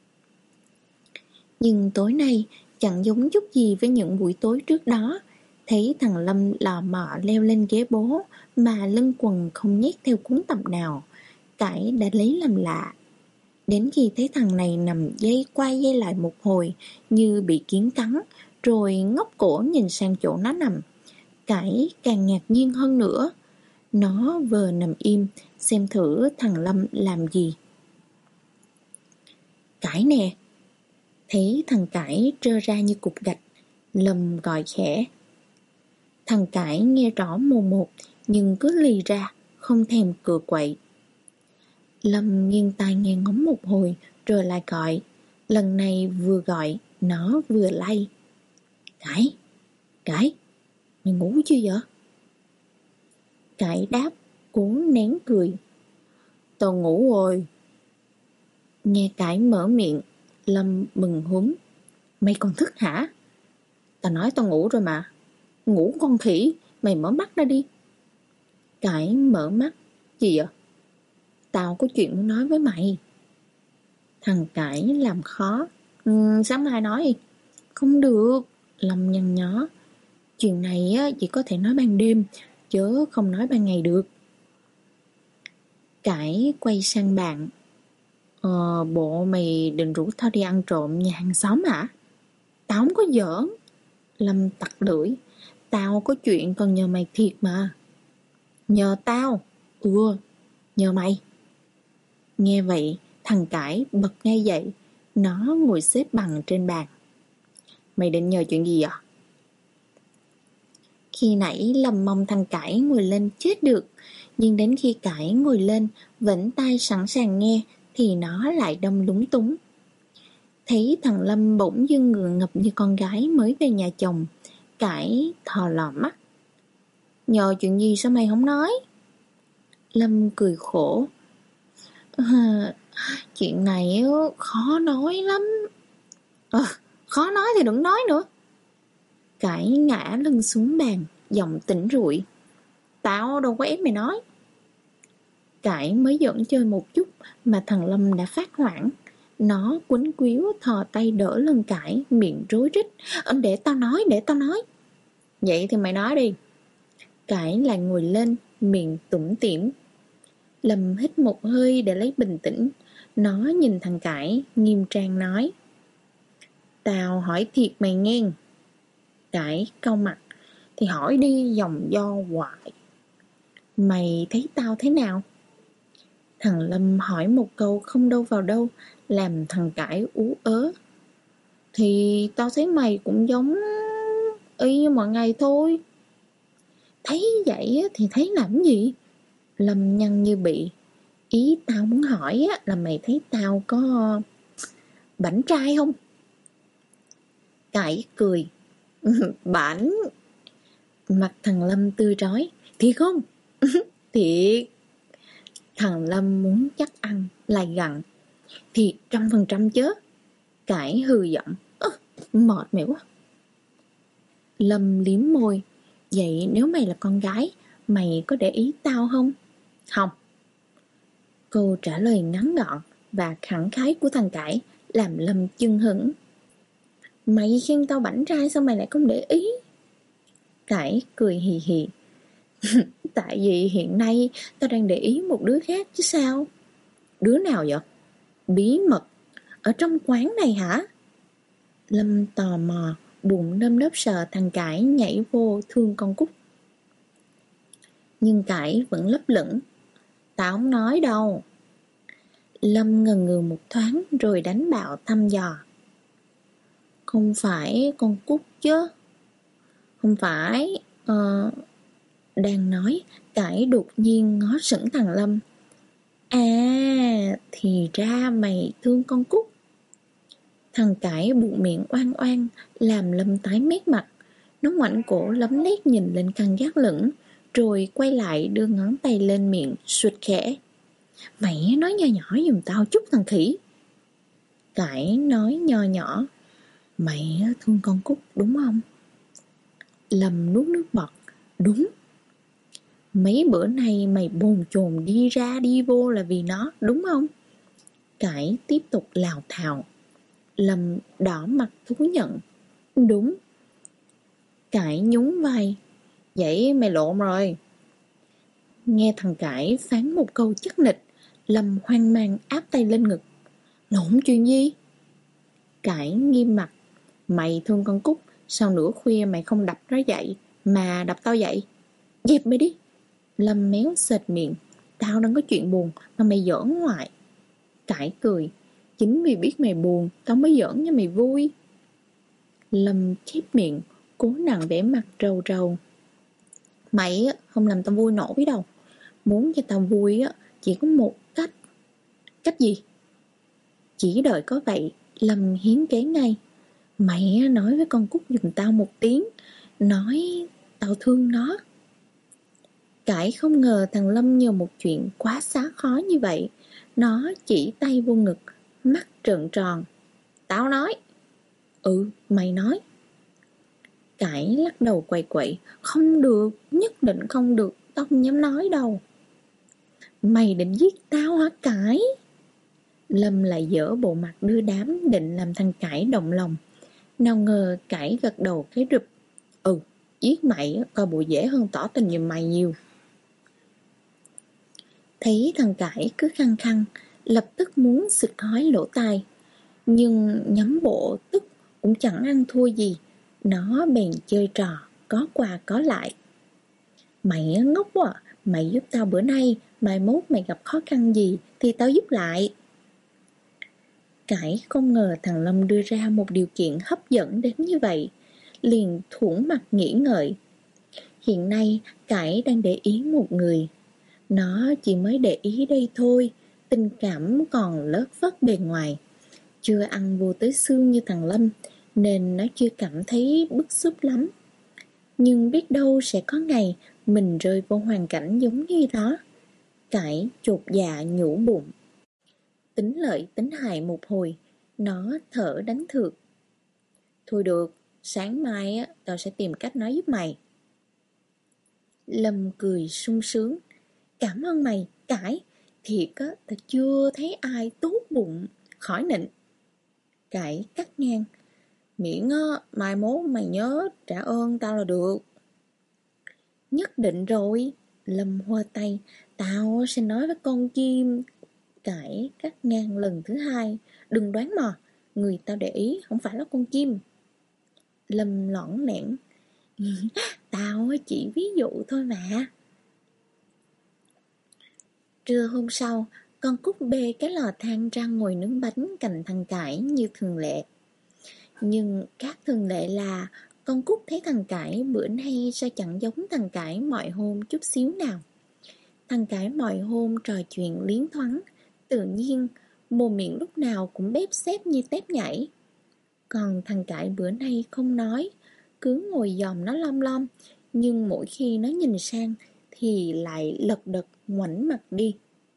Nhưng tối nay chẳng giống chút gì với những buổi tối trước đó. Thấy thằng Lâm lò mò leo lên ghế bố mà lưng quần không nhét theo cuốn tập nào, Cải đã lấy làm lạ. Đến khi thấy thằng này nằm dây qua dây lại một hồi như bị kiến cắn, rồi ngóc cổ nhìn sang chỗ nó nằm, Cải càng ngạc nhiên hơn nữa. Nó vừa nằm im xem thử thằng Lâm làm gì. Cải nè. Thấy thằng Cải trơ ra như cục gạch, Lâm gọi khẽ. Thằng Cải nghe rõ mồn một nhưng cứ lì ra, không thèm cựa quậy. Lâm nghiêng tai nghe ngóng một hồi rồi lại gọi. Lần này vừa gọi nó vừa lay. Cải, Cải, mày ngủ chưa vậy? Cải đáp, cố nén cười. Tao ngủ rồi. Nghe Cải mở miệng, Lâm mừng húm. Mày còn thức hả? Tao nói tao ngủ rồi mà. Ngủ con khỉ, mày mở mắt ra đi. Cải mở mắt. Gì vậy? Tao có chuyện muốn nói với mày. Thằng Cải làm khó. Ừ, sáng mai nói đi. Không được. Lâm nhăn nhó. Chuyện này á, chỉ có thể nói ban đêm, chứ không nói ban ngày được. Cải quay sang bạn. Ờ, bộ mày định rủ tao đi ăn trộm nhà hàng xóm hả? Tao không có giỡn. Lâm tặc lưỡi. Tao có chuyện cần nhờ mày thiệt mà. Nhờ tao? Ừ, nhờ mày. Nghe vậy, thằng Cải bật ngay dậy. Nó ngồi xếp bằng trên bàn. Mày định nhờ chuyện gì à? Khi nãy Lâm mong thằng Cải ngồi lên chết được, nhưng đến khi Cải ngồi lên, vẫn tai sẵn sàng nghe, thì nó lại đâm lúng túng. Thấy thằng Lâm bỗng dưng ngượng ngập như con gái mới về nhà chồng, Cải thò lò mắt. Nhờ chuyện gì sao mày không nói? Lâm cười khổ. À, chuyện này khó nói lắm. À, khó nói thì đừng nói nữa. Cải ngã lưng xuống bàn, giọng tỉnh rụi. Tao đâu có ép mày nói. Cải mới giỡn chơi một chút mà thằng Lâm đã phát hoảng. Nó quấn quýu thò tay đỡ lưng Cải, miệng rối rít. Để tao nói, để tao nói. Vậy thì mày nói đi. Cải lại ngồi lên, miệng tủm tỉm. Lâm hít một hơi để lấy bình tĩnh. Nó nhìn thằng Cải, nghiêm trang nói. Tao hỏi thiệt mày nghe. Cải cau mặt. Thì hỏi đi vòng vo hoài. Mày thấy tao thế nào? Thằng Lâm hỏi một câu không đâu vào đâu, làm thằng Cải ú ớ. Thì tao thấy mày cũng giống y như mọi ngày thôi. Thấy vậy thì thấy làm gì? Lâm nhăn như bị. Ý tao muốn hỏi là mày thấy tao có bảnh trai không? Cải cười. Bảnh. Mặt thằng Lâm tươi rói. Thiệt không? Thiệt. Thằng Lâm muốn chắc ăn, lại gặn. Thiệt trăm phần trăm chứ. Cải hừ giọng. Ơ, mệt mệt quá. Lâm liếm môi. Vậy nếu mày là con gái, mày có để ý tao không? Không. Câu trả lời ngắn gọn và khẳng khái của thằng Cải làm Lâm chưng hửng. Mày khen tao bảnh trai sao mày lại không để ý? Cải cười hì hì. Tại vì hiện nay tao đang để ý một đứa khác chứ sao? Đứa nào vậy? Bí mật. Ở trong quán này hả? Lâm tò mò, bụng nơm nớp sờ thằng Cải nhảy vô thương con Cúc. Nhưng Cải vẫn lấp lửng. Tao không nói đâu. Lâm ngần ngừ một thoáng rồi đánh bạo thăm dò. Không phải con Cúc chứ? Không phải. Ờ... Đang nói, Cải đột nhiên ngó sững thằng Lâm. À, thì ra mày thương con Cúc. Thằng Cải bụng miệng oan oan, làm Lâm tái mét mặt. Nó ngoảnh cổ lấm lét nhìn lên căn gác lửng, rồi quay lại đưa ngón tay lên miệng, sụt khẽ. Mày nói nho nhỏ giùm tao chút thằng khỉ. Cải nói nho nhỏ. Mày thương con Cúc đúng không? Lâm nuốt nước bọt. Đúng. Mấy bữa nay mày bồn chồn đi ra đi vô là vì nó, đúng không? Cải tiếp tục lào thào. Lâm đỏ mặt thú nhận. Đúng. Cải nhún vai. Vậy mày lộn rồi. Nghe thằng Cải phán một câu chắc nịch, Lâm hoang mang áp tay lên ngực. Lộn chuyện gì? Cải nghiêm mặt. Mày thương con Cúc, sao nửa khuya mày không đập nó dậy, mà đập tao dậy? Dẹp mày đi. Lâm méo sệt miệng. Tao đang có chuyện buồn mà mày giỡn hoài. Cải cười. Chính vì biết mày buồn, tao mới giỡn cho mày vui. Lâm khép miệng, cố nặng vẻ mặt rầu rầu. Mày không làm tao vui nổi đâu. Muốn cho tao vui á, chỉ có một cách. Cách gì? Chỉ đợi có vậy, Lâm hiến kế ngay. Mày nói với con Cúc giùm tao một tiếng, nói tao thương nó. Cải không ngờ thằng Lâm nhờ một chuyện quá xá khó như vậy. Nó chỉ tay vô ngực, mắt trợn tròn. Tao nói. Ừ, mày nói. Cải lắc đầu quậy quậy. Không được, nhất định không được, tao không dám nói đâu. Mày định giết tao hả Cải? Lâm lại dở bộ mặt đưa đám định làm thằng Cải động lòng. Nào ngờ Cải gật đầu cái rụp. Ừ, giết mày coi bộ dễ hơn tỏ tình giùm mày nhiều. Thấy thằng Cải cứ khăng khăng, lập tức muốn xịt hói lỗ tai. Nhưng nhắm bộ tức cũng chẳng ăn thua gì. Nó bèn chơi trò, có qua có lại. Mày ngốc quá, mày giúp tao bữa nay, mai mốt mày gặp khó khăn gì thì tao giúp lại. Cải không ngờ thằng Lâm đưa ra một điều kiện hấp dẫn đến như vậy, liền thủng mặt nghĩ ngợi. Hiện nay Cải đang để ý một người. Nó chỉ mới để ý đây thôi, tình cảm còn lất phất bề ngoài. Chưa ăn vô tới xương như thằng Lâm, nên nó chưa cảm thấy bức xúc lắm. Nhưng biết đâu sẽ có ngày mình rơi vô hoàn cảnh giống như đó. Cải chột dạ nhủ bụng. Tính lợi tính hại một hồi, nó thở đánh thược. Thôi được, sáng mai á, tao sẽ tìm cách nói giúp mày. Lâm cười sung sướng. Cảm ơn mày, Cải. Thiệt á, tao chưa thấy ai tốt bụng. Khỏi nịnh. Cải cắt ngang. Miễn á, mai mốt mày nhớ trả ơn tao là được. Nhất định rồi. Lâm hoa tay. Tao sẽ nói với con chim. Cải cắt ngang lần thứ hai. Đừng đoán mò. Người tao để ý không phải là con chim. Lâm lõng lẻn. Tao chỉ ví dụ thôi mà. Trưa hôm sau, con Cúc bê cái lò than ra ngồi nướng bánh cạnh thằng Cải như thường lệ. Nhưng khác thường lệ là con Cúc thấy thằng Cải bữa nay sao chẳng giống thằng Cải mọi hôm chút xíu nào. Thằng Cải mọi hôm trò chuyện liến thoáng, tự nhiên, mồm miệng lúc nào cũng bếp xếp như tép nhảy. Còn thằng Cải bữa nay không nói, cứ ngồi dòm nó lom lom, nhưng mỗi khi nó nhìn sang thì lại lật đật ngoảnh mặt đi.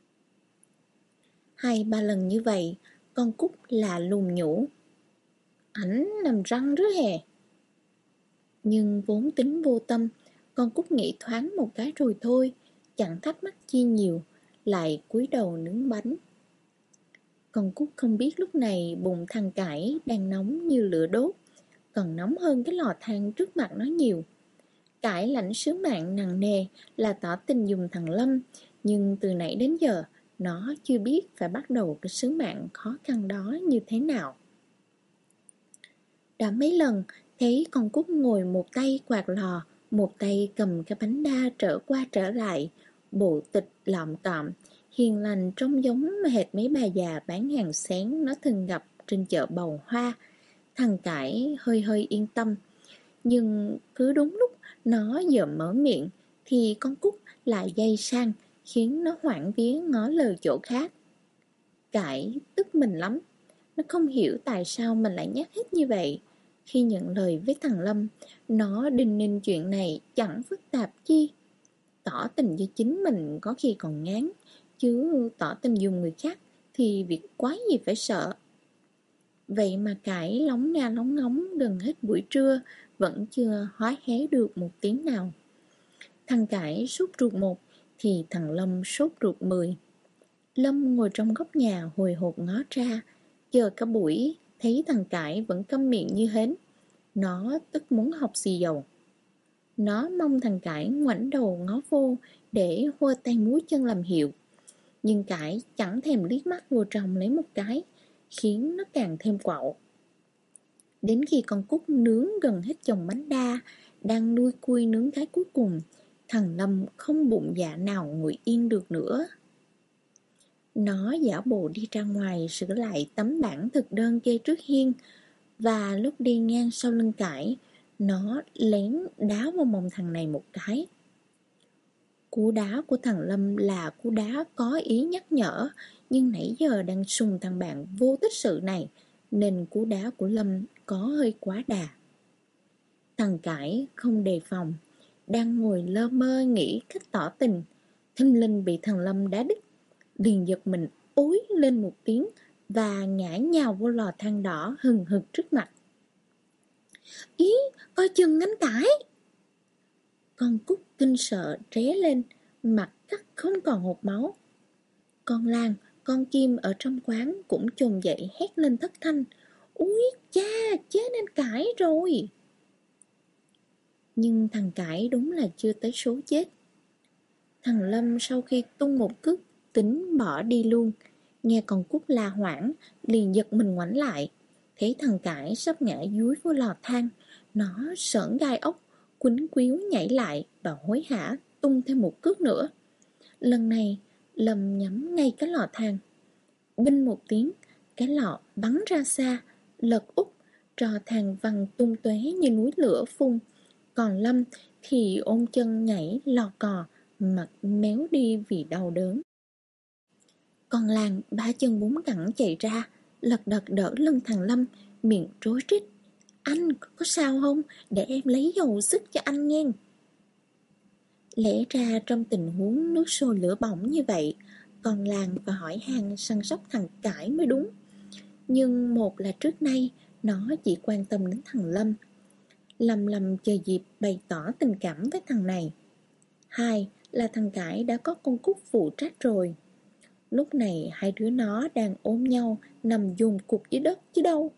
Hai ba lần như vậy, con Cúc là lùn nhũ. Ảnh nằm răng rứa hè. Nhưng vốn tính vô tâm, con Cúc nghĩ thoáng một cái rồi thôi, chẳng thắc mắc chi nhiều, lại cúi đầu nướng bánh. Con Cúc không biết lúc này bụng thằng Cải đang nóng như lửa đốt, còn nóng hơn cái lò than trước mặt nó nhiều. Cải lãnh sứ mạng nặng nề là tỏ tình giùm thằng Lâm, nhưng từ nãy đến giờ nó chưa biết phải bắt đầu cái sứ mạng khó khăn đó như thế nào. Đã mấy lần thấy con Cúc ngồi một tay quạt lò, một tay cầm cái bánh đa trở qua trở lại, bộ tịch lọm cọm, hiền lành trông giống hệt mấy bà già bán hàng sáng nó thường gặp trên chợ Bầu Hoa. Thằng Cải hơi hơi yên tâm. Nhưng cứ đúng lúc nó giờ mở miệng thì con Cúc lại dây sang, khiến nó hoảng vía ngó lời chỗ khác. Cải tức mình lắm. Nó không hiểu tại sao mình lại nhắc hết như vậy. Khi nhận lời với thằng Lâm, nó đinh ninh chuyện này chẳng phức tạp chi. Tỏ tình với chính mình có khi còn ngán, chứ tỏ tình dùng người khác thì việc quái gì phải sợ. Vậy mà cãi lóng nga lóng ngóng gần hết buổi trưa, vẫn chưa hói hé được một tiếng nào. Thằng Cải sốt ruột một, thì thằng Lâm sốt ruột mười. Lâm ngồi trong góc nhà hồi hộp ngó ra, chờ cả buổi, thấy thằng Cải vẫn câm miệng như hến. Nó tức muốn học xì dầu. Nó mong thằng Cải ngoảnh đầu ngó vô để hô tay múa chân làm hiệu. Nhưng Cải chẳng thèm liếc mắt vô trong lấy một cái, khiến nó càng thêm quạo. Đến khi con Cúc nướng gần hết chồng bánh đa, đang nuôi cui nướng cái cuối cùng, thằng Lâm không bụng dạ nào ngồi yên được nữa. Nó giả bộ đi ra ngoài sửa lại tấm bảng thực đơn kê trước hiên, và lúc đi ngang sau lưng Cải, nó lén đá vào mông thằng này một cái. Cú đá của thằng Lâm là cú đá có ý nhắc nhở, nhưng nãy giờ đang sùng thằng bạn vô tích sự này, nên cú đá của Lâm có hơi quá đà. Thằng Cải không đề phòng, đang ngồi lơ mơ nghĩ cách tỏ tình, thình lình bị thằng Lâm đá đít, liền giật mình ối lên một tiếng và ngã nhào vô lò than đỏ hừng hực trước mặt. Ý, coi chừng anh Cải! Con Cúc kinh sợ ré lên, mặt cắt không còn hột máu. Con Lan, con Kim ở trong quán cũng chồm dậy hét lên thất thanh. Úi cha, chết anh Cải rồi! Nhưng thằng Cải đúng là chưa tới số chết. Thằng Lâm sau khi tung một cước tính bỏ đi luôn, nghe con Cúc la hoảng, liền giật mình ngoảnh lại. Thấy thằng Cải sắp ngã dúi vô lò than, nó sởn gai ốc, quýnh quýu nhảy lại và hối hả tung thêm một cước nữa. Lần này Lâm nhắm ngay cái lò than. Binh một tiếng, cái lò bắn ra xa, lật úp, trò than văng tung tóe như núi lửa phun. Còn Lâm thì ôm chân nhảy lò cò, mặt méo đi vì đau đớn. Con Lan ba chân bốn cẳng chạy ra, lật đật đỡ lưng thằng Lâm, miệng rối rít. Anh có sao không? Để em lấy dầu sức cho anh nghe. Lẽ ra trong tình huống nước sôi lửa bỏng như vậy, con Lan và hỏi han săn sóc thằng Cải mới đúng. Nhưng một là trước nay nó chỉ quan tâm đến thằng Lâm, lầm lầm chờ dịp bày tỏ tình cảm với thằng này. Hai là thằng Cải đã có con Cúc phụ trách rồi. Lúc này hai đứa nó đang ôm nhau nằm dùn cục dưới đất chứ đâu.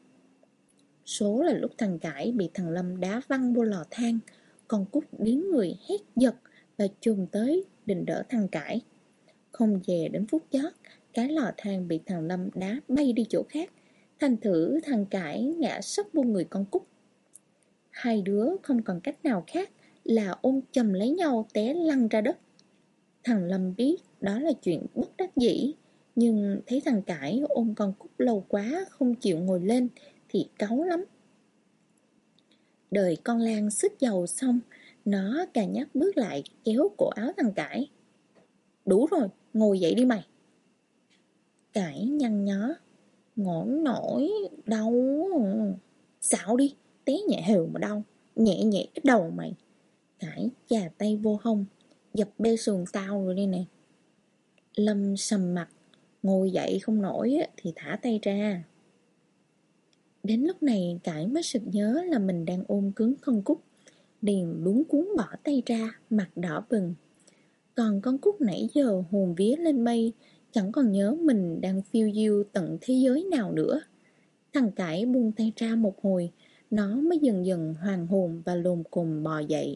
Số là lúc thằng Cải bị thằng Lâm đá văng vô lò than, con Cúc điếng người hét giật và chùm tới định đỡ thằng Cải. Không về đến phút chót, cái lò than bị thằng Lâm đá bay đi chỗ khác, thành thử thằng Cải ngã sấp vô người con Cúc. Hai đứa không còn cách nào khác là ôm chầm lấy nhau té lăn ra đất. Thằng Lâm biết đó là chuyện bất đắc dĩ, nhưng thấy thằng Cải ôm con Cúc lâu quá không chịu ngồi lên thì cáu lắm. Đợi con Lan xức dầu xong, nó cà nhắc bước lại kéo cổ áo thằng Cải. Đủ rồi, ngồi dậy đi mày. Cải nhăn nhó. Ngổn nổi, đau. Xạo đi, té nhẹ hều mà đau. Nhẹ nhẹ cái đầu mày. Cải chà tay vô hông. Dập bê sườn tao rồi đây nè. Lâm sầm mặt. Ngồi dậy không nổi thì thả tay ra. Đến lúc này Cải mới sực nhớ là mình đang ôm cứng con Cúc, liền luống cuống bỏ tay ra, mặt đỏ bừng. Còn con Cúc nãy giờ hồn vía lên mây, chẳng còn nhớ mình đang phiêu diêu tận thế giới nào nữa. Thằng Cải buông tay ra một hồi, nó mới dần dần hoàn hồn và lồm cồm bò dậy.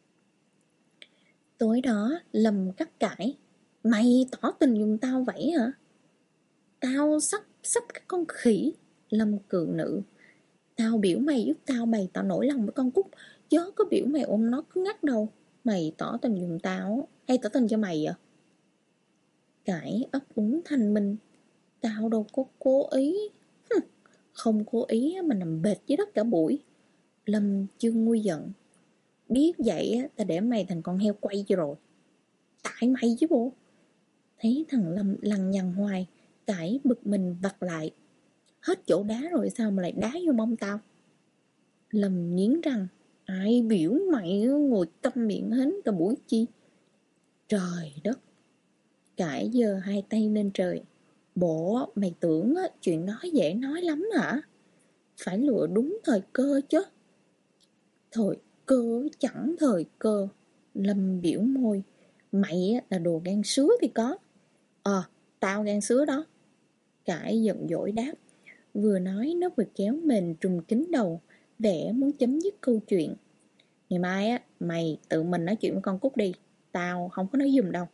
Tối đó Lâm cắt Cải. Mày tỏ tình giùm tao vậy hả? Tao sắp sắp cái con khỉ. Lâm cường nữ. Tao biểu mày giúp tao bày tỏ nỗi lòng với con Cúc, chứ có biểu mày ôm nó cứ ngắt đầu. Mày tỏ tình giùm tao hay tỏ tình cho mày vậy? Cải ấp úng thanh minh. Tao đâu có cố ý. Hừm, không cố ý mà nằm bệt dưới đất cả buổi. Lâm chưa nguôi giận. Biết vậy ta để mày thành con heo quay cho rồi. Tại mày chứ bộ. Thấy thằng Lâm lằng nhằng hoài, Cải bực mình vặt lại. hết chỗ đá rồi sao mà lại đá vô mông tao? Lâm nghiến răng, ai biểu mày ngồi câm miệng hến cả buổi chi? Trời đất! Cải giơ hai tay lên trời. Bộ mày tưởng chuyện đó dễ nói lắm hả? Phải lựa đúng thời cơ chứ. Thời cơ chẳng thời cơ. Lâm biểu môi. Mày là đồ gan sứa thì có. Ờ, tao gan sứa đó. Cải giận dỗi đáp. Vừa nói nó vừa kéo mình trùm kín đầu, vẻ muốn chấm dứt câu chuyện. Ngày mai á, mày tự mình nói chuyện với con Cúc đi. Tao không có nói giùm đâu.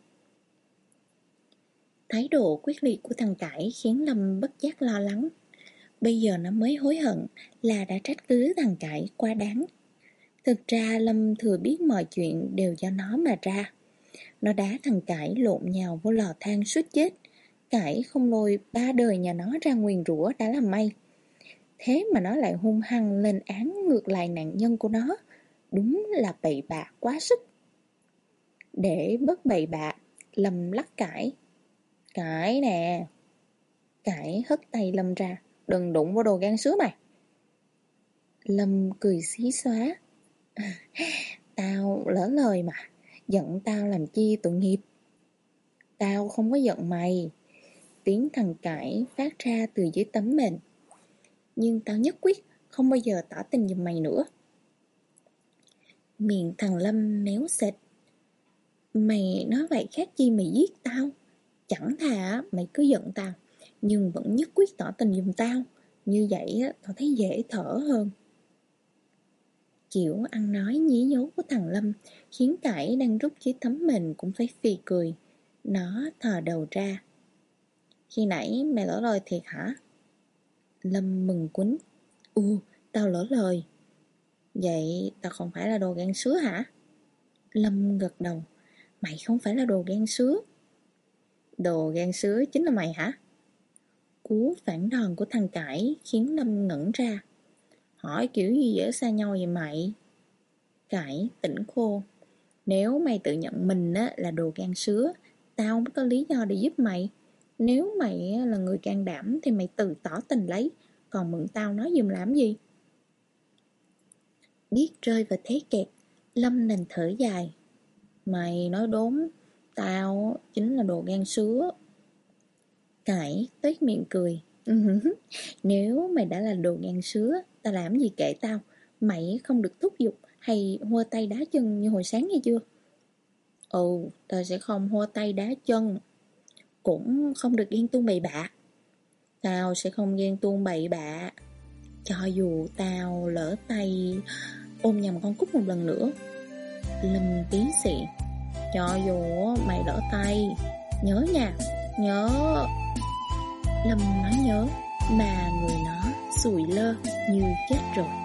Thái độ quyết liệt của thằng Cải khiến Lâm bất giác lo lắng. Bây giờ nó mới hối hận là đã trách cứ thằng Cải quá đáng. Thực ra Lâm thừa biết mọi chuyện đều do nó mà ra. Nó đá thằng Cải lộn nhào vô lò than suýt chết. Cải không lôi ba đời nhà nó ra nguyền rủa đã là may. Thế mà nó lại hung hăng lên án ngược lại nạn nhân của nó. Đúng là bậy bạ quá sức. Để bớt bậy bạ, Lâm lắc Cải. Cải nè. Cải hất tay Lâm ra. Đừng đụng vào đồ gan sứa mày. Lâm cười xí xóa. Tao lỡ lời mà. Giận tao làm chi tội nghiệp. Tao không có giận mày. Tiếng thằng Cải phát ra từ dưới tấm mền. Nhưng tao nhất quyết không bao giờ tỏ tình giùm mày nữa. Miệng thằng Lâm méo xệt. Mày nói vậy khác chi mày giết tao. Chẳng thà mày cứ giận tao, nhưng vẫn nhất quyết tỏ tình giùm tao. Như vậy tao thấy dễ thở hơn. Kiểu ăn nói nhí nhố của thằng Lâm khiến Cải đang rút dưới tấm mền cũng phải phì cười. Nó thò đầu ra. Khi nãy mày lỡ lời thiệt hả? Lâm mừng quýnh. Ừ, tao lỡ lời. Vậy tao không phải là đồ gan sứa hả? Lâm gật đầu. Mày không phải là đồ gan sứa. Đồ gan sứa chính là mày hả? Cú phản đòn của thằng Cải khiến Lâm ngẩn ra. Hỏi kiểu gì dễ xa nhau vậy mày? Cải tỉnh khô. Nếu mày tự nhận mình á, là đồ gan sứa, tao mới có lý do để giúp mày. Nếu mày là người can đảm thì mày tự tỏ tình lấy. Còn mượn tao nói giùm làm gì? Biết rơi vào thế kẹt, Lâm đành thở dài. Mày nói đúng, tao chính là đồ gan sứa. Cải tuét miệng cười. Nếu mày đã là đồ gan sứa, tao làm gì kệ tao. Mày không được thúc giục hay hua tay đá chân như hồi sáng nghe chưa? Ừ, tao sẽ không hua tay đá chân. Cũng không được ghen tuông bậy bạ. Tao sẽ không ghen tuông bậy bạ. Cho dù tao lỡ tay ôm nhầm con Cúc một lần nữa. Lâm tí xị. Cho dù mày lỡ tay, nhớ nha, nhớ. Lâm nói nhớ, mà người nó sụi lơ như chết rồi.